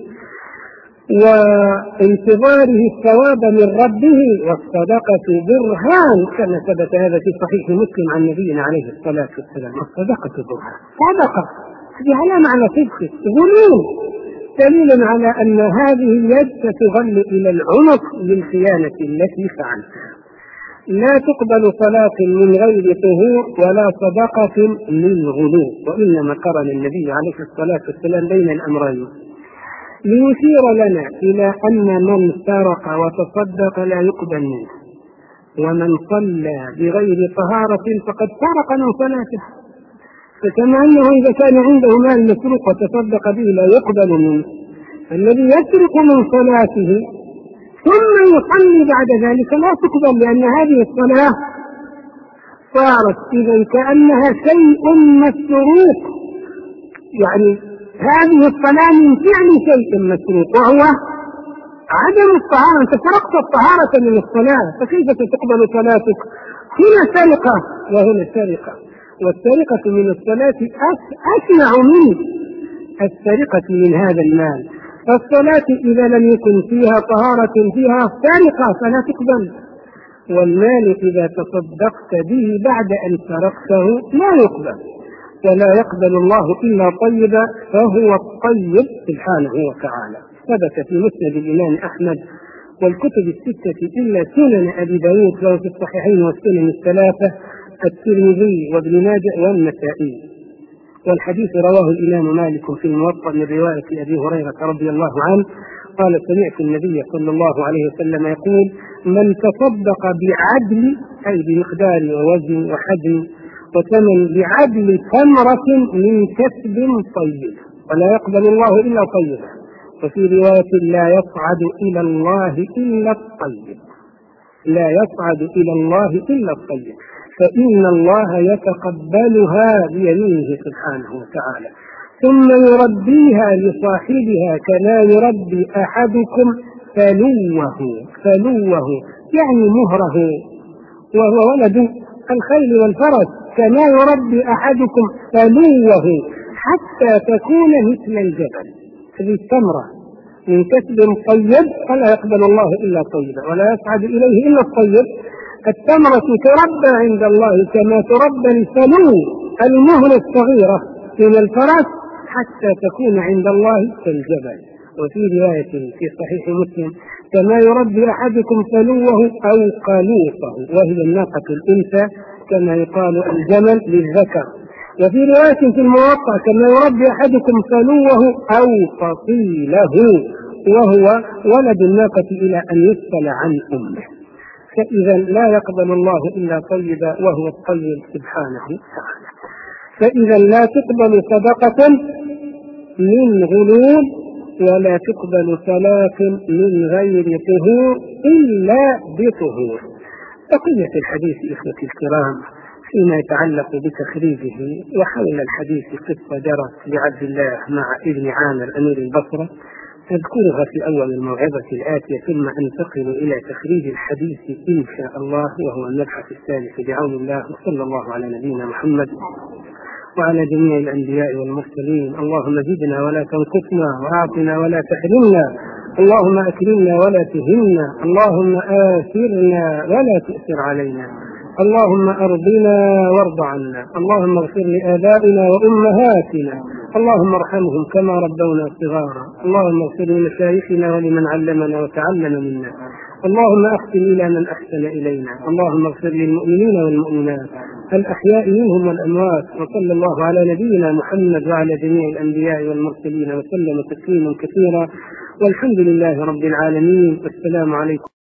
وانتظاره الثواب من ربه، والصدقة برهان كما ثبت هذا في صحيح مسلم عن نبينا عليه الصلاة والسلام. الصدقة برهان، صدقة هذه علامة على صدق. غلول دليل على أن هذه اليد ستغل إلى العنق للخيانة التي فعلتها. لا تقبل صلاة من غير طهور ولا صدقة للغلو، وإنما قرن النبي عليه الصلاة والسلام بين الأمرين ليشير لنا إلى أن من سرق وتصدق لا يقبل منه، ومن صلى بغير طهارة فقد سرق من صلاته. فكما أنه إذا كان عنده مال مسروق وتصدق به لا يقبل منه، الذي يسرق من صلاته ثم يصلي بعد ذلك لا تقبل، لأن هذه الصلاة صارت إذا كأنها شيء مسروق، يعني هذه الصلاة من فعل شيء مسروق وهو عدم الطهارة. أنت سرقت الطهارة من الصلاة، فكيف ستقبل صلاتك؟ هنا سرقة وهنا سرقة، والسرقة من الصلاة أسمع من السرقة من هذا المال. فالصلاة إذا لم يكن فيها طهارة فيها سرقة فلا تقبل، والمال إذا تصدقت به بعد أن سرقته لا يقبل، ولا يقبل الله إلا طيبا فهو الطيب سبحانه وتعالى. ثبت في مسند الإمام أحمد والكتب الستة إلا سنن أبي داود له في الصحيحين والسنن الثلاثة الترمذي وابن ماجه والنسائي، والحديث رواه الإمام مالك في الموطأ من رواية أبي هريرة رضي الله عنه قال سمعت النبي صلى الله عليه وسلم يقول: من تصدق بعدل أي بمقدار ووزن وحجم وثمن بعدل تمرة من كسب طيب ولا يقبل الله إلا طيبا، وفي رواية لا يصعد إلى الله إلا الطيب، لا يصعد إلى الله إلا الطيب، فإن الله يتقبلها بيمينه سبحانه وتعالى ثم يربيها لصاحبها كما يربي أحدكم فلوه، فلوه يعني مهره وهو ولد الخيل والفرس، كما يربي أحدكم فلوه حتى تكون مثل الجبل. هذه الثمرة من كسب طيب فلا يقبل الله إلا طيبا ولا يصعد إليه إلا الطيب. الثمرة تربى عند الله كما تربى الفلو المهر الصغيرة من الفرس حتى تكون عند الله كالجبل. وفي رواية في صحيح مسلم: كما يربي أحدكم فلوه أو قالوصه، وهي الناقة الأنثى كما يقال الجمل للذكر. وفي رواية في الموطأ: كما يربي أحدكم فلوه أو فصيله، وهو ولد الناقة إلى أن يفصل عن أمه. فإذا لا يقبل الله إلا طيبا وهو الطيب سبحانه وتعالى. فإذا لا تقبل صدقة من غلول ولا تقبل صلاة من غير طهور إلا بطهور. بقية الحديث إخوتي الكرام فيما يتعلق بتخريجه، وحول الحديث قصة جرت لعبد الله مع ابن عامر أمير البصرة أذكرها في أول الموعظة الآتية، ثم أنتقل إلى تخريج الحديث إن شاء الله، وهو المبحث الثالث بعون الله. وصلى الله على نبينا محمد وعلى جميع الأنبياء والمرسلين. اللهم زدنا ولا تنقصنا، وأعطنا ولا تحرمنا، اللهم أكرمنا ولا تهنا، اللهم آثرنا ولا تؤثر علينا، اللهم أرضنا وارض عنا، اللهم اغفر لآبائنا وأمهاتنا، اللهم ارحمهم كما ربونا صغارا، اللهم اغفر لمشايخنا ولمن علمنا وتعلم منا، اللهم أحسن إلى من أحسن إلينا، اللهم اغفر للمؤمنين والمؤمنات الأحياء منهم والأموات. وصلى الله على نبينا محمد وعلى جميع الأنبياء والمرسلين وسلم تسليما كثيرا، والحمد لله رب العالمين. والسلام عليكم.